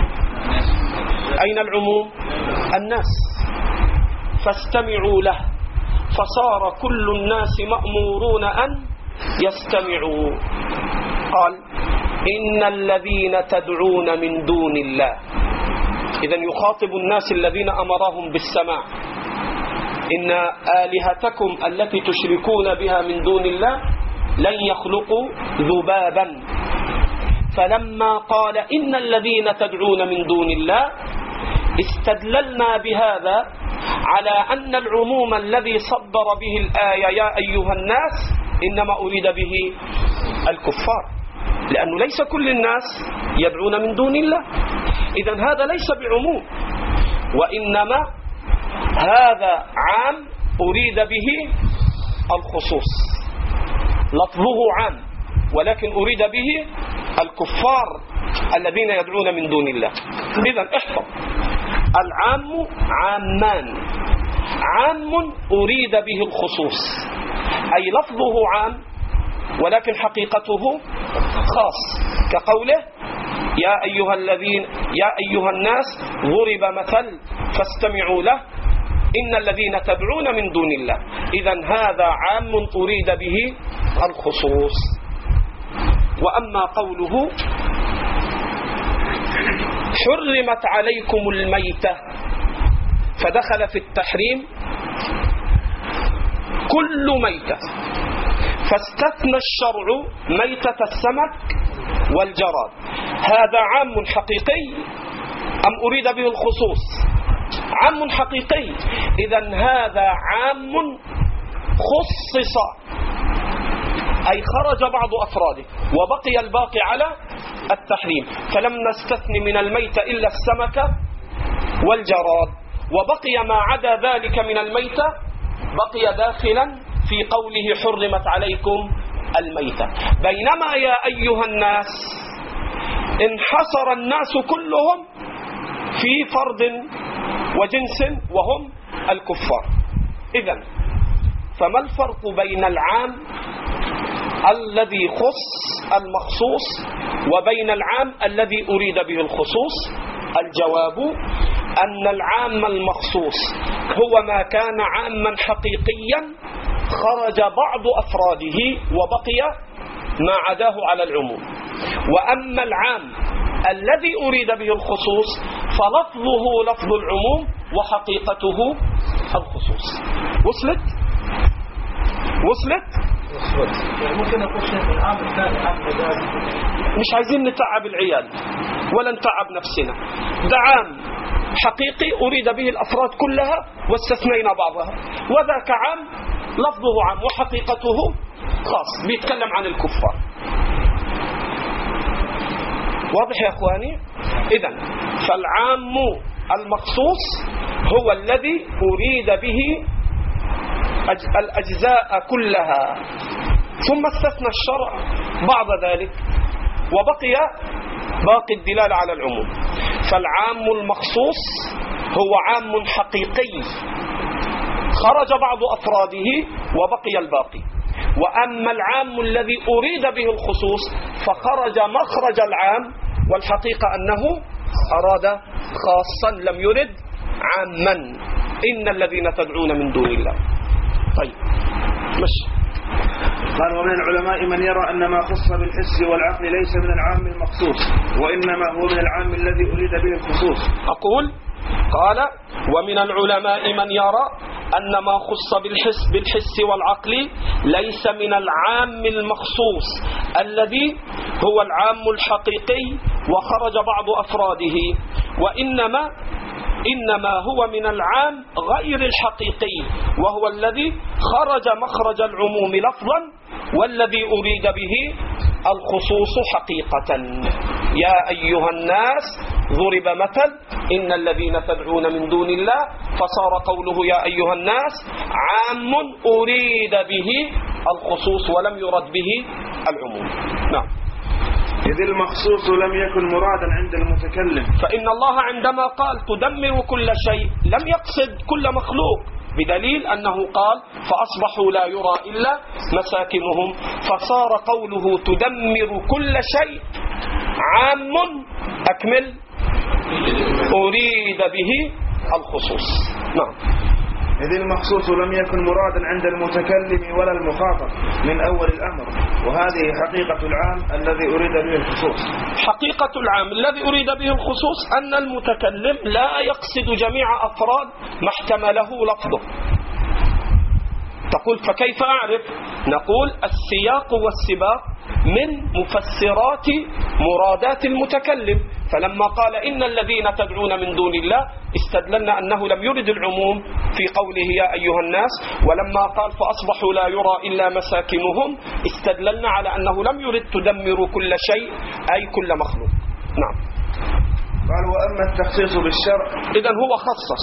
Speaker 1: أين العموم؟ الناس، فاستمعوا له، فصار كل الناس مأمورون أن يستمعوا. قال إن الذين تدعون من دون الله، إذن يخاطب الناس الذين أمرهم بالسماع. إن آلهتكم التي تشركون بها من دون الله لن يخلقوا ذبابا. فلما قال إن الذين تدعون من دون الله استدللنا بهذا على أن العموم الذي صدر به الآية يا أيها الناس إنما أريد به الكفار، لأنه ليس كل الناس يدعون من دون الله. إذن هذا ليس بعموم، وإنما هذا عام أريد به الخصوص. لفظه عام ولكن أريد به الكفار الذين يدعون من دون الله. إذن احفظ، العام عامان، عام أريد به الخصوص، أي لفظه عام ولكن حقيقته خاص، كقوله يا أيها الناس ضرب مثل فاستمعوا له إن الذين تدعون من دون الله. إذن هذا عام أريد به الخصوص. وأما قوله حرمت عليكم الميتة، فدخل في التحريم كل ميتة، فاستثنى الشرع ميتة السمك والجراد. هذا عام حقيقي أم أريد به الخصوص؟ عام حقيقي. إذن هذا عام خصص، أي خرج بعض أفراده وبقي الباقي على التحريم، فلم نستثن من الميتة إلا السمك والجراد، وبقي ما عدا ذلك من الميتة بقي داخلا في قوله حرمت عليكم الميتة. بينما يا أيها الناس انحصر الناس كلهم في فرد وجنس وهم الكفار. إذن فما الفرق بين العام الذي خص المخصوص وبين العام الذي أريد به الخصوص؟ الجواب أن العام المخصوص هو ما كان عاما حقيقيا خرج بعض أفراده وبقي ما عداه على العموم. وأما العام الذي أريد به الخصوص فلفظه لفظ العموم وحقيقته الخصوص. وصلت؟
Speaker 2: ممكن أقول شيء العام الثاني عام مجازي.
Speaker 1: مش عايزين نتعب العيال ولا نتعب نفسنا. ده عام حقيقي أريد به الأفراد كلها واستثنينا بعضها، وذاك عام لفظه عام وحقيقته خاص بيتكلم عن الكفار. واضح يا أخواني؟ إذن فالعام المخصوص هو الذي أريد به الأجزاء كلها، ثم استثنى الشرع بعض ذلك وبقي باقي الدلالة على العموم. فالعام المخصوص هو عام حقيقي خرج بعض أفراده وبقي الباقي. وأما العام الذي أريد به الخصوص فخرج مخرج العام، والحقيقة أنه أراد خاصا لم يرد عاما. إن الذين تدعون من دون الله. طيب مش
Speaker 3: قال ومن العلماء من يرى أن ما خص بالحس والعقل ليس من العام المخصوص، وإنما هو من العام الذي أريد به الخصوص.
Speaker 1: أقول قال ومن العلماء من يرى أن ما خص بالحس والعقل ليس من العام المخصوص الذي هو العام الحقيقي وخرج بعض أفراده، وإنما هو من العام غير الحقيقي وهو الذي خرج مخرج العموم لفظا والذي أريد به الخصوص حقيقة. يا أيها الناس ضرب مثل إن الذين تدعون من دون الله، فصار قوله يا أيها الناس عام أريد به الخصوص ولم يرد به العموم. نعم.
Speaker 3: إذ المخصوص لم يكن مرادا عند المتكلم،
Speaker 1: فإن الله عندما قال تدمر كل شيء لم يقصد كل مخلوق، بدليل أنه قال فأصبحوا لا يرى إلا مساكنهم، فصار قوله تدمر كل شيء عام أكمل أريد به الخصوص. نعم.
Speaker 3: إذ المخصوص لم يكن مرادا عند المتكلم ولا المخاطب من أول الأمر، وهذه حقيقة العام الذي أريد به الخصوص.
Speaker 1: حقيقة العام الذي أريد به الخصوص أن المتكلم لا يقصد جميع أفراد ما احتمله لفظه. تقول فكيف أعرف؟ نقول السياق والسباق من مفسرات مرادات المتكلم، فلما قال إن الذين تدعون من دون الله استدللنا أنه لم يرد العموم في قوله يا أيها الناس، ولما قال فأصبحوا لا يرى إلا مساكنهم استدللنا على أنه لم يرد تدمر كل شيء أي كل مخلوق. نعم.
Speaker 3: قال وأما التخصيص بالشرع،
Speaker 1: إذن هو خصص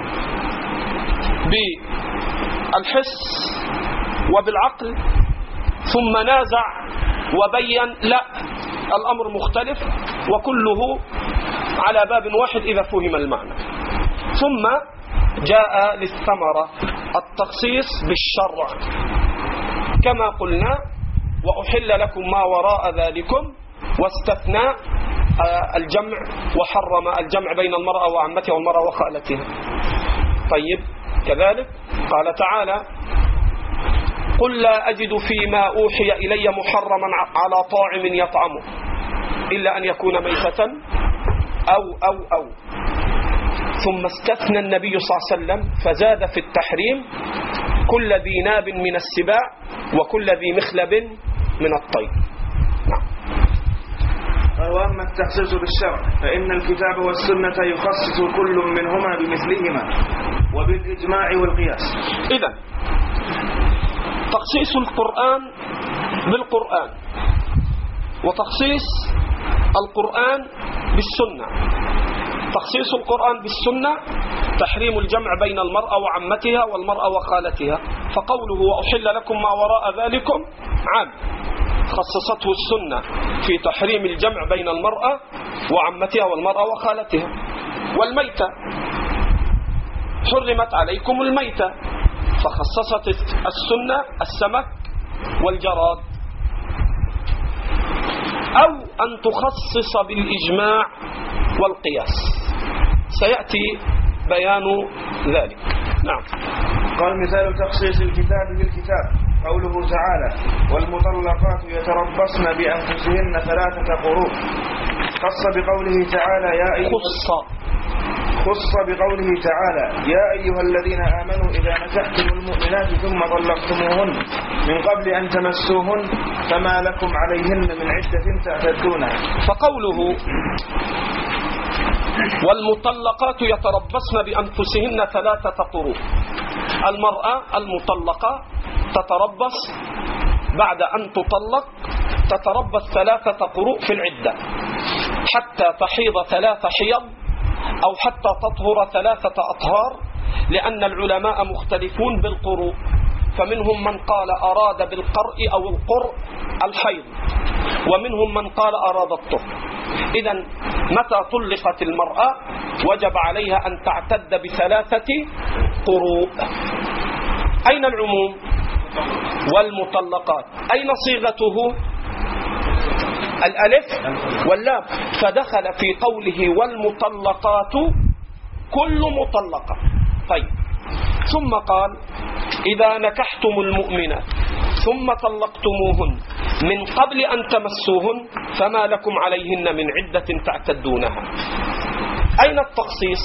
Speaker 1: بالحس وبالعقل ثم نازع وبين لا الأمر مختلف وكله على باب واحد إذا فهم المعنى، ثم جاء للثمرة التخصيص بالشرع كما قلنا وأحل لكم ما وراء ذلكم، واستثنى الجمع وحرم الجمع بين المرأة وعمتها والمرأة وخالتها. طيب كذلك قال تعالى قل لا أجد فيما أوحي إلي محرما على طاعم يطعمه إلا أن يكون ميتة أو ثم استثنى النبي صلى الله عليه وسلم فزاد في التحريم كل ذي ناب من السباع وكل ذي مخلب من الطير.
Speaker 3: وأما التخصيص بالشرع فإن الكتاب والسنة يخصص كل منهما بمثلهما وبالإجماع والقياس.
Speaker 1: إذن تخصيص القرآن بالقرآن وتخصيص القرآن بالسنة. تخصيص القرآن بالسنة تحريم الجمع بين المرأة وعمتها والمرأة وخالتها، فقوله وأحل لكم ما وراء ذلكم عام خصصته السنة في تحريم الجمع بين المرأة وعمتها والمرأة وخالتها. والميتة حرمت عليكم الميتة فخصصت السنة السمك والجراد، أو أن تخصص بالإجماع والقياس سيأتي بيان ذلك. نعم.
Speaker 3: قال مثال تخصيص الكتاب بالكتاب قوله تعالى والمطلقات يتربصن بأنفسهن 3 قروء، خص بقوله تعالى يا أيها خص بقوله تعالى يا أيها الذين آمنوا إذا نكحتم المؤمنات ثم طلقتموهن من قبل أن تمسوهن فما لكم عليهن من عدة تعتدونها.
Speaker 1: فقوله والمطلقات يتربصن بأنفسهن 3 قروء، المرأة المطلقة تتربص بعد أن تطلق تتربص 3 قروء في العدة حتى تحيض 3 حيض أو حتى تطهر 3 أطهار، لأن العلماء مختلفون بالقروء، فمنهم من قال أراد بالقرء أو القرء الحيض، ومنهم من قال أراد الطهر. إذن متى طلقت المرأة وجب عليها أن تعتد ب3 قروء. أين العموم؟ والمطلقات. أين صيغته؟ الألف واللام، فدخل في قوله والمطلقات كل مطلقة. طيب، ثم قال إذا نكحتم المؤمنات ثم طلقتموهن من قبل أن تمسوهن فما لكم عليهن من عدة تعتدونها. أين التخصيص؟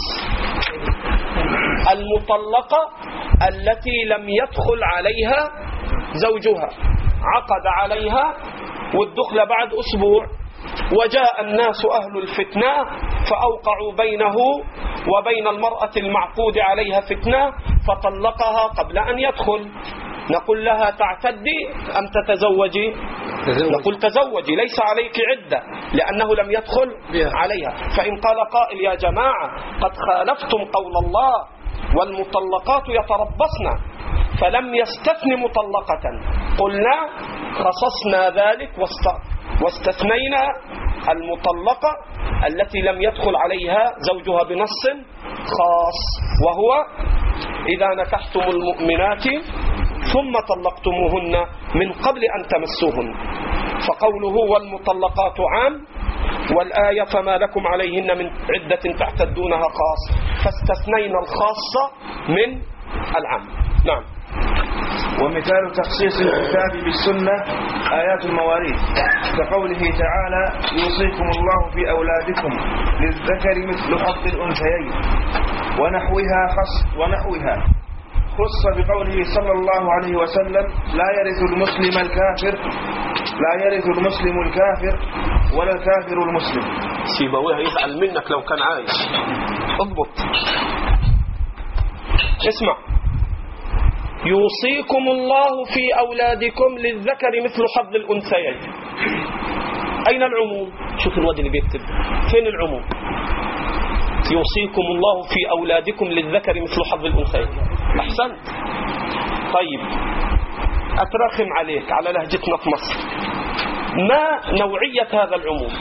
Speaker 1: المطلقة التي لم يدخل عليها زوجها، عقد عليها والدخل بعد أسبوع، وجاء الناس أهل الفتنة فأوقعوا بينه وبين المرأة المعقود عليها فتنة فطلقها قبل أن يدخل. نقول لها تعتدي أم تتزوجي؟ نقول تزوجي، ليس عليك عدة لأنه لم يدخل عليها. فإن قال قائل يا جماعة قد خالفتم قول الله والمطلقات يتربصن فلم يستثن مطلقة، قلنا خصصنا ذلك واستثنينا المطلقة التي لم يدخل عليها زوجها بنص خاص، وهو إذا نكحتم المؤمنات ثم طلقتموهن من قبل أن تمسوهن. فقوله والمطلقات عام، والآية فما لكم عليهن من عدة تعتدونها خاص، فاستثنينا الخاصة من العام. نعم.
Speaker 3: ومثال تخصيص الكتاب بالسنة آيات المواريث كقوله تعالى يوصيكم الله في أولادكم للذكر مثل حظ الأنثيين ونحوها خص بقوله صلى الله عليه وسلم لا يرث المسلم الكافر ولا الكافر المسلم.
Speaker 1: سيبويه يزعل منك لو كان عايش. اضبط، اسمع. يوصيكم الله في أولادكم للذكر مثل حظ الأنثيين. أين العموم؟ شوف الواد اللي بيكتب، فين العموم؟ يوصيكم الله في أولادكم للذكر مثل حظ الأنثيين. أحسنت. طيب، أترخم عليك على لهجتنا في مصر، ما نوعية هذا العموم؟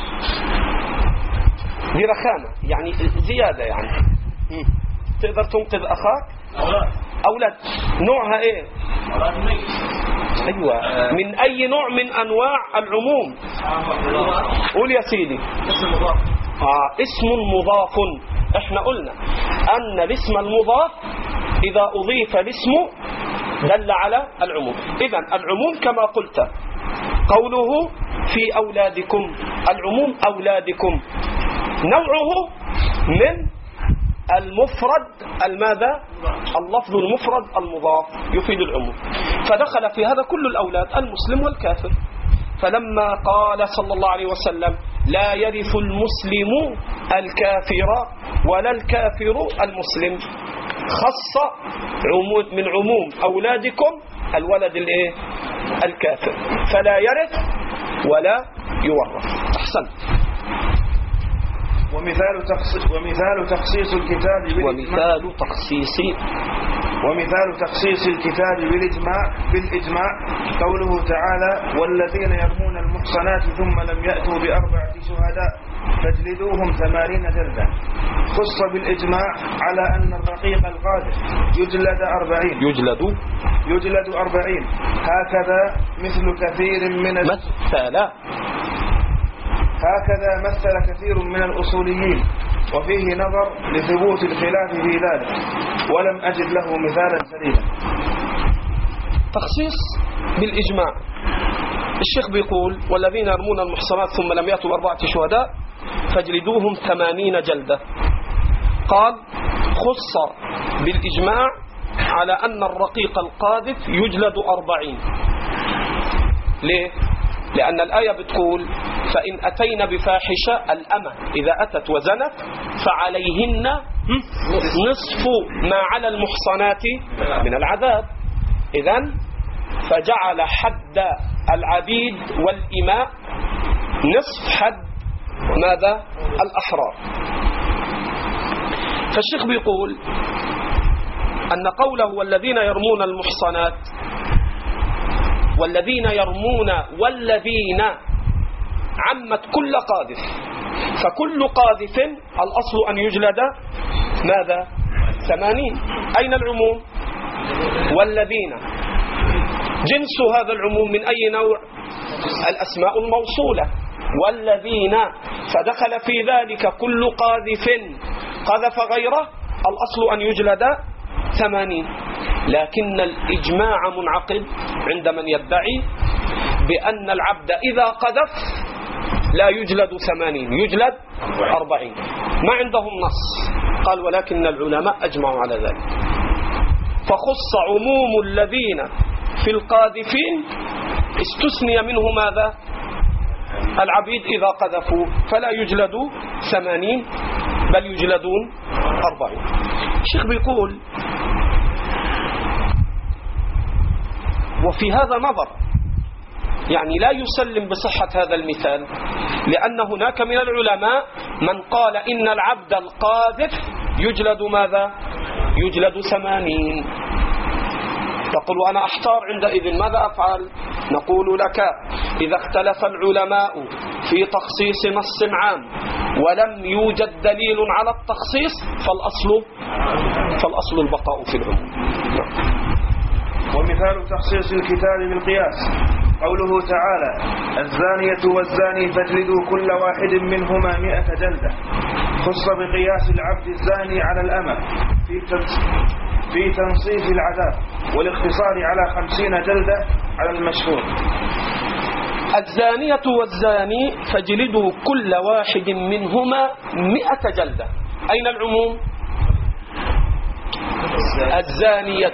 Speaker 1: دي رخامة يعني، زيادة يعني. تقدر تنقذ أخاك؟ أولاد. نوعها إيه؟ أيوة، من أي نوع من أنواع العموم؟ قول يا سيدي. اسم مضاف. احنا قلنا أن الاسم المضاف إذا أضيف الاسم دل على العموم. إذن العموم كما قلت قوله في أولادكم، العموم أولادكم نوعه من المفرد الماذا؟ اللفظ المفرد المضاف يفيد العموم، فدخل في هذا كل الأولاد المسلم والكافر. فلما قال صلى الله عليه وسلم لا يرث المسلم الكافر ولا الكافر المسلم، خص من عموم أولادكم الولد الكافر، فلا يرث ولا يورث. أحسن.
Speaker 3: ومثال تخصيص الكتاب ومثال تخصيص الكتاب بالإجماع قوله تعالى والذين يرمون المحصنات ثم لم يأتوا بأربعة شهداء فاجلدوهم 80 جلدة. خص بالإجماع على أن الرقيق القادر يجلد 40. هكذا مثل كثير من الأصوليين، وفيه نظر لثبوت الخلاف في ذلك، ولم أجد له مثالا سليما.
Speaker 1: تخصيص بالإجماع. الشيخ بيقول والذين يرمون المحصنات ثم لم يأتوا بأربعة شهداء فاجلدوهم 80 جلدة. قال خص بالإجماع على أن الرقيق القاذف يجلد 40. ليه؟ لأن الآية بتقول فإن أتينا بفاحشة، الأمة إذا أتت وزنت فعليهن نصف ما على المحصنات من العذاب. إذن فجعل حد العبيد والإماء نصف حد ماذا؟ الأحرار. فالشيخ بيقول أن قوله والذين يرمون المحصنات، والذين عمت كل قاذف، فكل قاذف الأصل أن يجلد ماذا؟ 80. أين العموم؟ والذين جنس هذا العموم من أي نوع؟ الأسماء الموصولة. والذين، فدخل في ذلك كل قاذف قذف غيره، الأصل أن يجلد 80. لكن الإجماع منعقد عند من يدعي بأن العبد إذا قذف لا يجلد 80، يجلد 40. ما عندهم نص. قال ولكن العلماء أجمعوا على ذلك، فخص عموم الذين في القاذفين، استثني منه ماذا؟ العبيد إذا قذفوا فلا يجلدوا 80 بل يجلدون 40. الشيخ بيقول وفي هذا نظر، يعني لا يسلم بصحة هذا المثال، لأن هناك من العلماء من قال إن العبد القاذف يجلد ماذا؟ يجلد 80. تقول أنا أحتار عندئذ ماذا أفعل؟ نقول لك إذا اختلف العلماء في تخصيص نص عام ولم يوجد دليل على التخصيص فالأصل البقاء في العموم.
Speaker 3: ومثال تخصيص الكتاب بالقياس قوله تعالى الزانية والزاني فاجلدوا كل واحد منهما 100 جلدة، خص بقياس العبد الزاني على الأمة في تنصيف العذاب والاقتصار على 50 جلدة على المشهور.
Speaker 1: الزانية والزاني فاجلدوا كل واحد منهما 100 جلدة. أين العموم؟ الزانية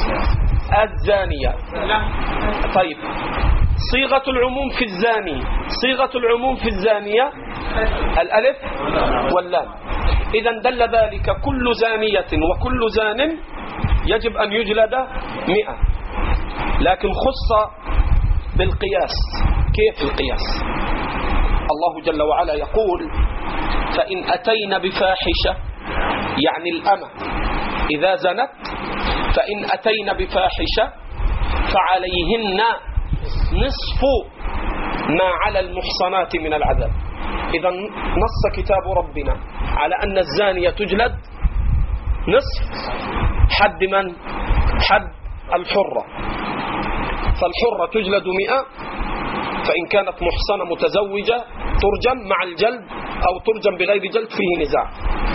Speaker 1: طيب، صيغة العموم في الزاني، صيغة العموم في الزانية الألف واللام. إذن دل ذلك كل زانية وكل زان يجب أن يجلد 100. لكن خص بالقياس. كيف القياس؟ الله جل وعلا يقول فإن أتينا بفاحشة، يعني الأمة إذا زنت، فإن أتينا بفاحشة فعليهن نصف ما على المحصنات من العذاب. إذا نص كتاب ربنا على أن الزانية تجلد نصف حد من؟ حد الحرة. فالحرة تجلد 100، فإن كانت محصنة متزوجة ترجم مع الجلد أو ترجم بغير جلد، فيه نزاع.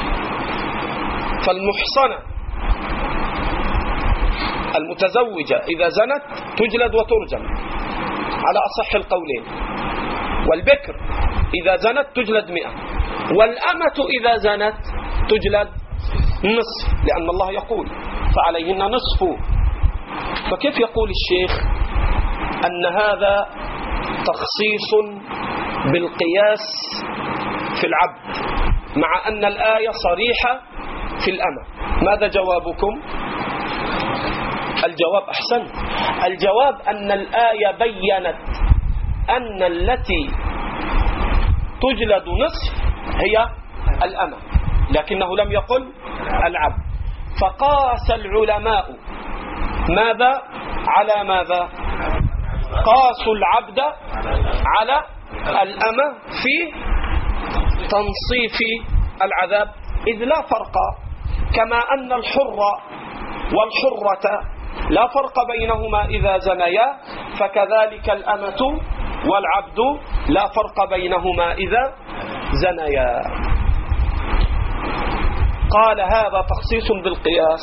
Speaker 1: فالمحصنة المتزوجة إذا زنت تجلد وترجم على أصح القولين، والبكر إذا زنت تجلد 100، والأمة إذا زنت تجلد نصف، لأن الله يقول فعليهن نصف. فكيف يقول الشيخ أن هذا تخصيص بالقياس في العبد مع أن الآية صريحة في الأمة؟ ماذا جوابكم؟ الجواب أحسن. الجواب أن الآية بيّنت أن التي تجلد نصف هي الأمة، لكنه لم يقل العبد. فقاس العلماء ماذا على ماذا؟ قاسوا العبد على الأمة في تنصيف العذاب، إذ لا فرق. كما أن الحر والحرة لا فرق بينهما إذا زنيا، فكذلك الأمة والعبد لا فرق بينهما إذا زنيا. قال هذا تخصيص بالقياس،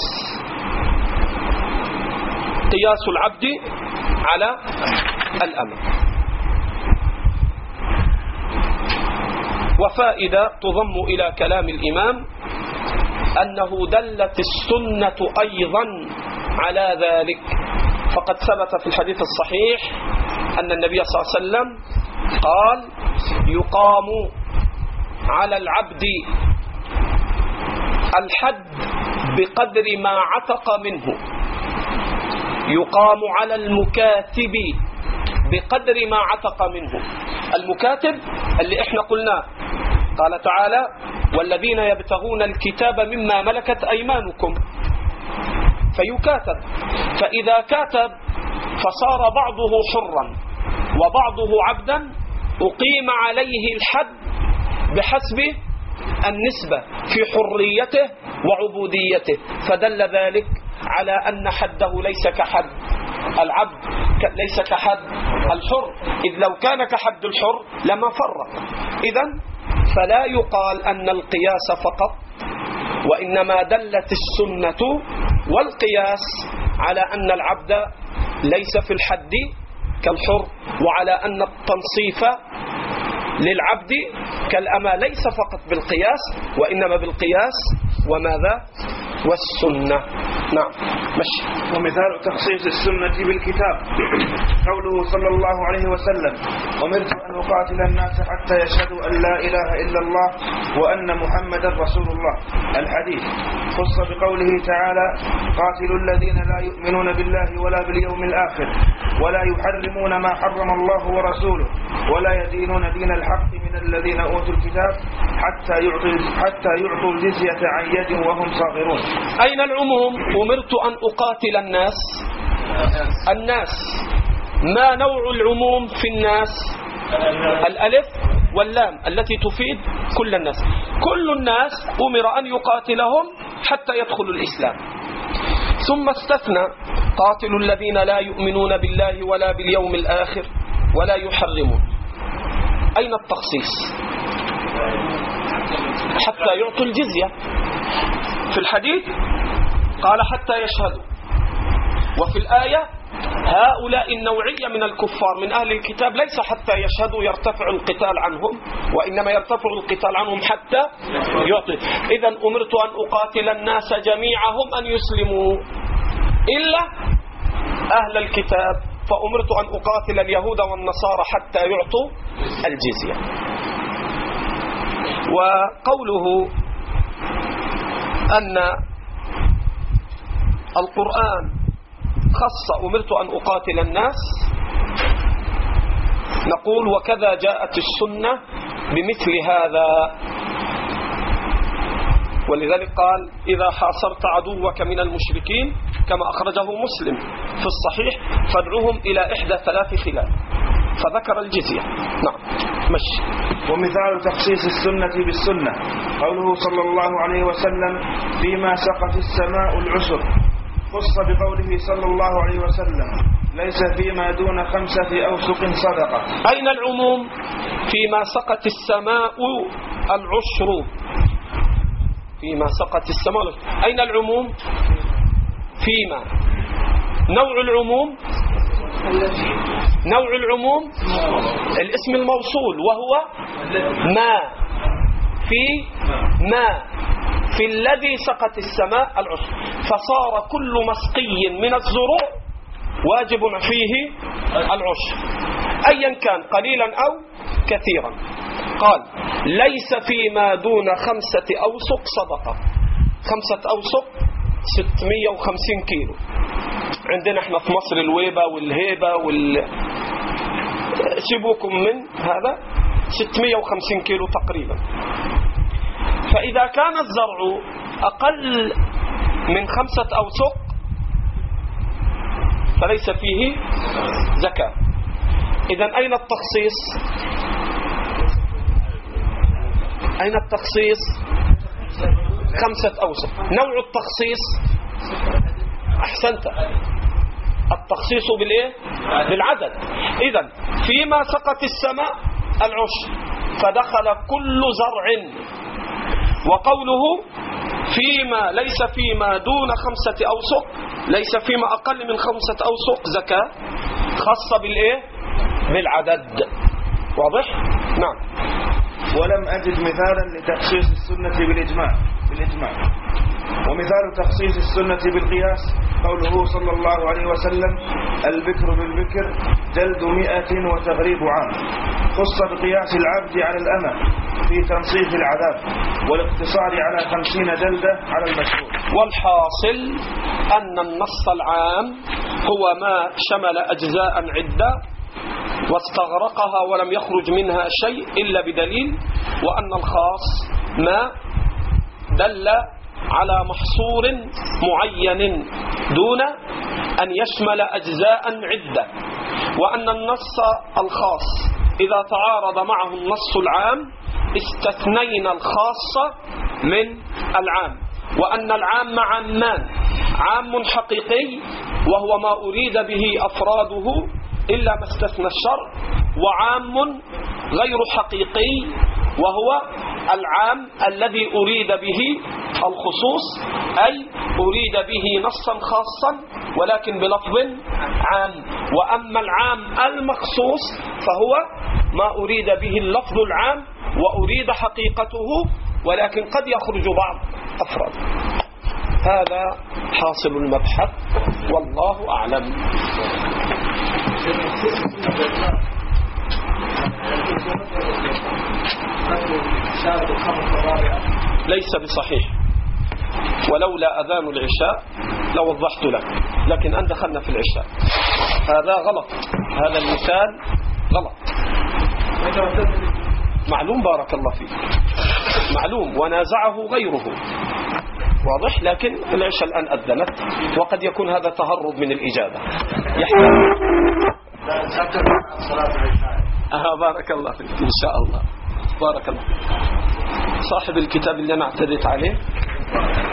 Speaker 1: قياس العبد على الأمة. وفائدة تضم إلى كلام الإمام أنه دلت السنة أيضا على ذلك، فقد ثبت في الحديث الصحيح أن النبي صلى الله عليه وسلم قال يقام على العبد الحد بقدر ما عتق منه، يقام على المكاتب بقدر ما عتق منه. المكاتب اللي احنا قلناه، قال تعالى والذين يبتغون الكتاب مما ملكت أيمانكم، فيكاتب. فإذا كاتب فصار بعضه حرا وبعضه عبدا، أقيم عليه الحد بحسب النسبة في حريته وعبوديته، فدل ذلك على أن حده ليس كحد العبد ليس كحد الحر، إذ لو كان كحد الحر لما فرق. إذن فلا يقال أن القياس فقط، وإنما دلت السنة والقياس على أن العبد ليس في الحد كالحر، وعلى أن التنصيف للعبد كالأمة ليس فقط بالقياس وإنما بالقياس وماذا؟ والسنة. نعم مشي.
Speaker 3: ومثال تخصيص السنة بالكتاب قوله صلى الله عليه وسلم: أمرت أن أقاتل الناس حتى يشهدوا أن لا إله إلا الله وأن محمدا رسول الله. الحديث خص بقوله تعالى: قاتلوا الذين لا يؤمنون بالله ولا باليوم الآخر ولا يحرمون ما حرم الله ورسوله ولا يدينون دين الحق من الذين أوتوا الكتاب حتى يعطوا الجزية عن يد وهم صاغرون.
Speaker 1: أين العموم؟ أمرت أن أقاتل الناس. ما نوع العموم في الناس؟ الألف واللام التي تفيد كل الناس. كل الناس أمر أن يقاتلهم حتى يدخلوا الإسلام، ثم استثنى: قاتلوا الذين لا يؤمنون بالله ولا باليوم الآخر ولا يحرمون. أين التخصيص؟ حتى يعطوا الجزية. في الحديث قال حتى يشهدوا، وفي الآية هؤلاء النوعية من الكفار من أهل الكتاب ليس حتى يشهدوا يرتفع القتال عنهم، وإنما يرتفع القتال عنهم حتى يعطي. إذن أمرت أن أقاتل الناس جميعهم أن يسلموا إلا أهل الكتاب، فأمرت أن أقاتل اليهود والنصارى حتى يعطوا الجزية. وقوله أن القرآن خص أمرت أن أقاتل الناس، نقول وكذا جاءت السنة بمثل هذا. ولذلك قال: إذا حاصرت عدوك من المشركين كما أخرجه مسلم في الصحيح فادعوهم إلى إحدى 3 خلال، فذكر الجزية. نعم مشي.
Speaker 3: ومثال تخصيص السنة بالسنة قوله صلى الله عليه وسلم: فيما سقت السماء العشر. خص بقوله صلى الله عليه وسلم: ليس فيما دون 5 أوسق صدقة.
Speaker 1: أين العموم؟ فيما سقت السماء العشر. فيما سقت السماء العشر. أين العموم؟ فيما. نوع العموم الاسم الموصول، وهو ما. في الذي سقت السماء العشر، فصار كل مسقي من الزروع واجب فيه العشر أيا كان قليلا أو كثيرا. قال: ليس فيما دون 5 أوسق صدقة. 5 أوسق 650 كيلو. عندنا احنا في مصر الويبة والهيبة سيبوكم من هذا 650 كيلو تقريبا. فإذا كان الزرع أقل من 5 أوسق فليس فيه زكاة. إذن أين التخصيص؟ 5 أوسق. نوع التخصيص أحسنت، التخصيص بالعدد. إذن فيما سقت السماء العشر فدخل كل زرع. وقوله فيما ليس فيما دون 5 أوسق، ليس فيما أقل من 5 أوسق زكاة، خاصة بالعدد. واضح؟ نعم.
Speaker 3: ولم أجد مثالا لتخصيص السنة بالإجماع. ومثال تخصيص السنة بالقياس قوله صلى الله عليه وسلم: البكر بالبكر جلد 100 وتغريب عام. خص بقياس العبد على الأمة في تنصيف العذاب والاقتصار على 50 جلدة على المشهور.
Speaker 1: والحاصل أن النص العام هو ما شمل أجزاء عدة واستغرقها ولم يخرج منها شيء إلا بدليل، وأن الخاص ما دل على محصور معين دون أن يشمل أجزاء عدة، وأن النص الخاص إذا تعارض معه النص العام استثنينا الخاص من العام، وأن العام عامان: عام حقيقي وهو ما أريد به أفراده إلا ما استثنى الشرع، وعام غير حقيقي وهو العام الذي أريد به الخصوص، أي أريد به نصا خاصا ولكن بلفظ عام. وأما العام المخصوص فهو ما أريد به اللفظ العام وأريد حقيقته ولكن قد يخرج بعض أفراد. هذا حاصل المبحث والله أعلم. ليس بصحيح، ولولا أذان العشاء لوضحت لك، لكن أن دخلنا في العشاء هذا غلط، هذا المثال غلط. معلوم بارك الله فيك، معلوم ونازعه غيره واضح، لكن العشاء الآن أذنت وقد يكون هذا تهرب من الإجابة يحتاج. بارك الله فيك إن شاء الله. بارك الله. صاحب الكتاب اللي أنا اعتديت عليه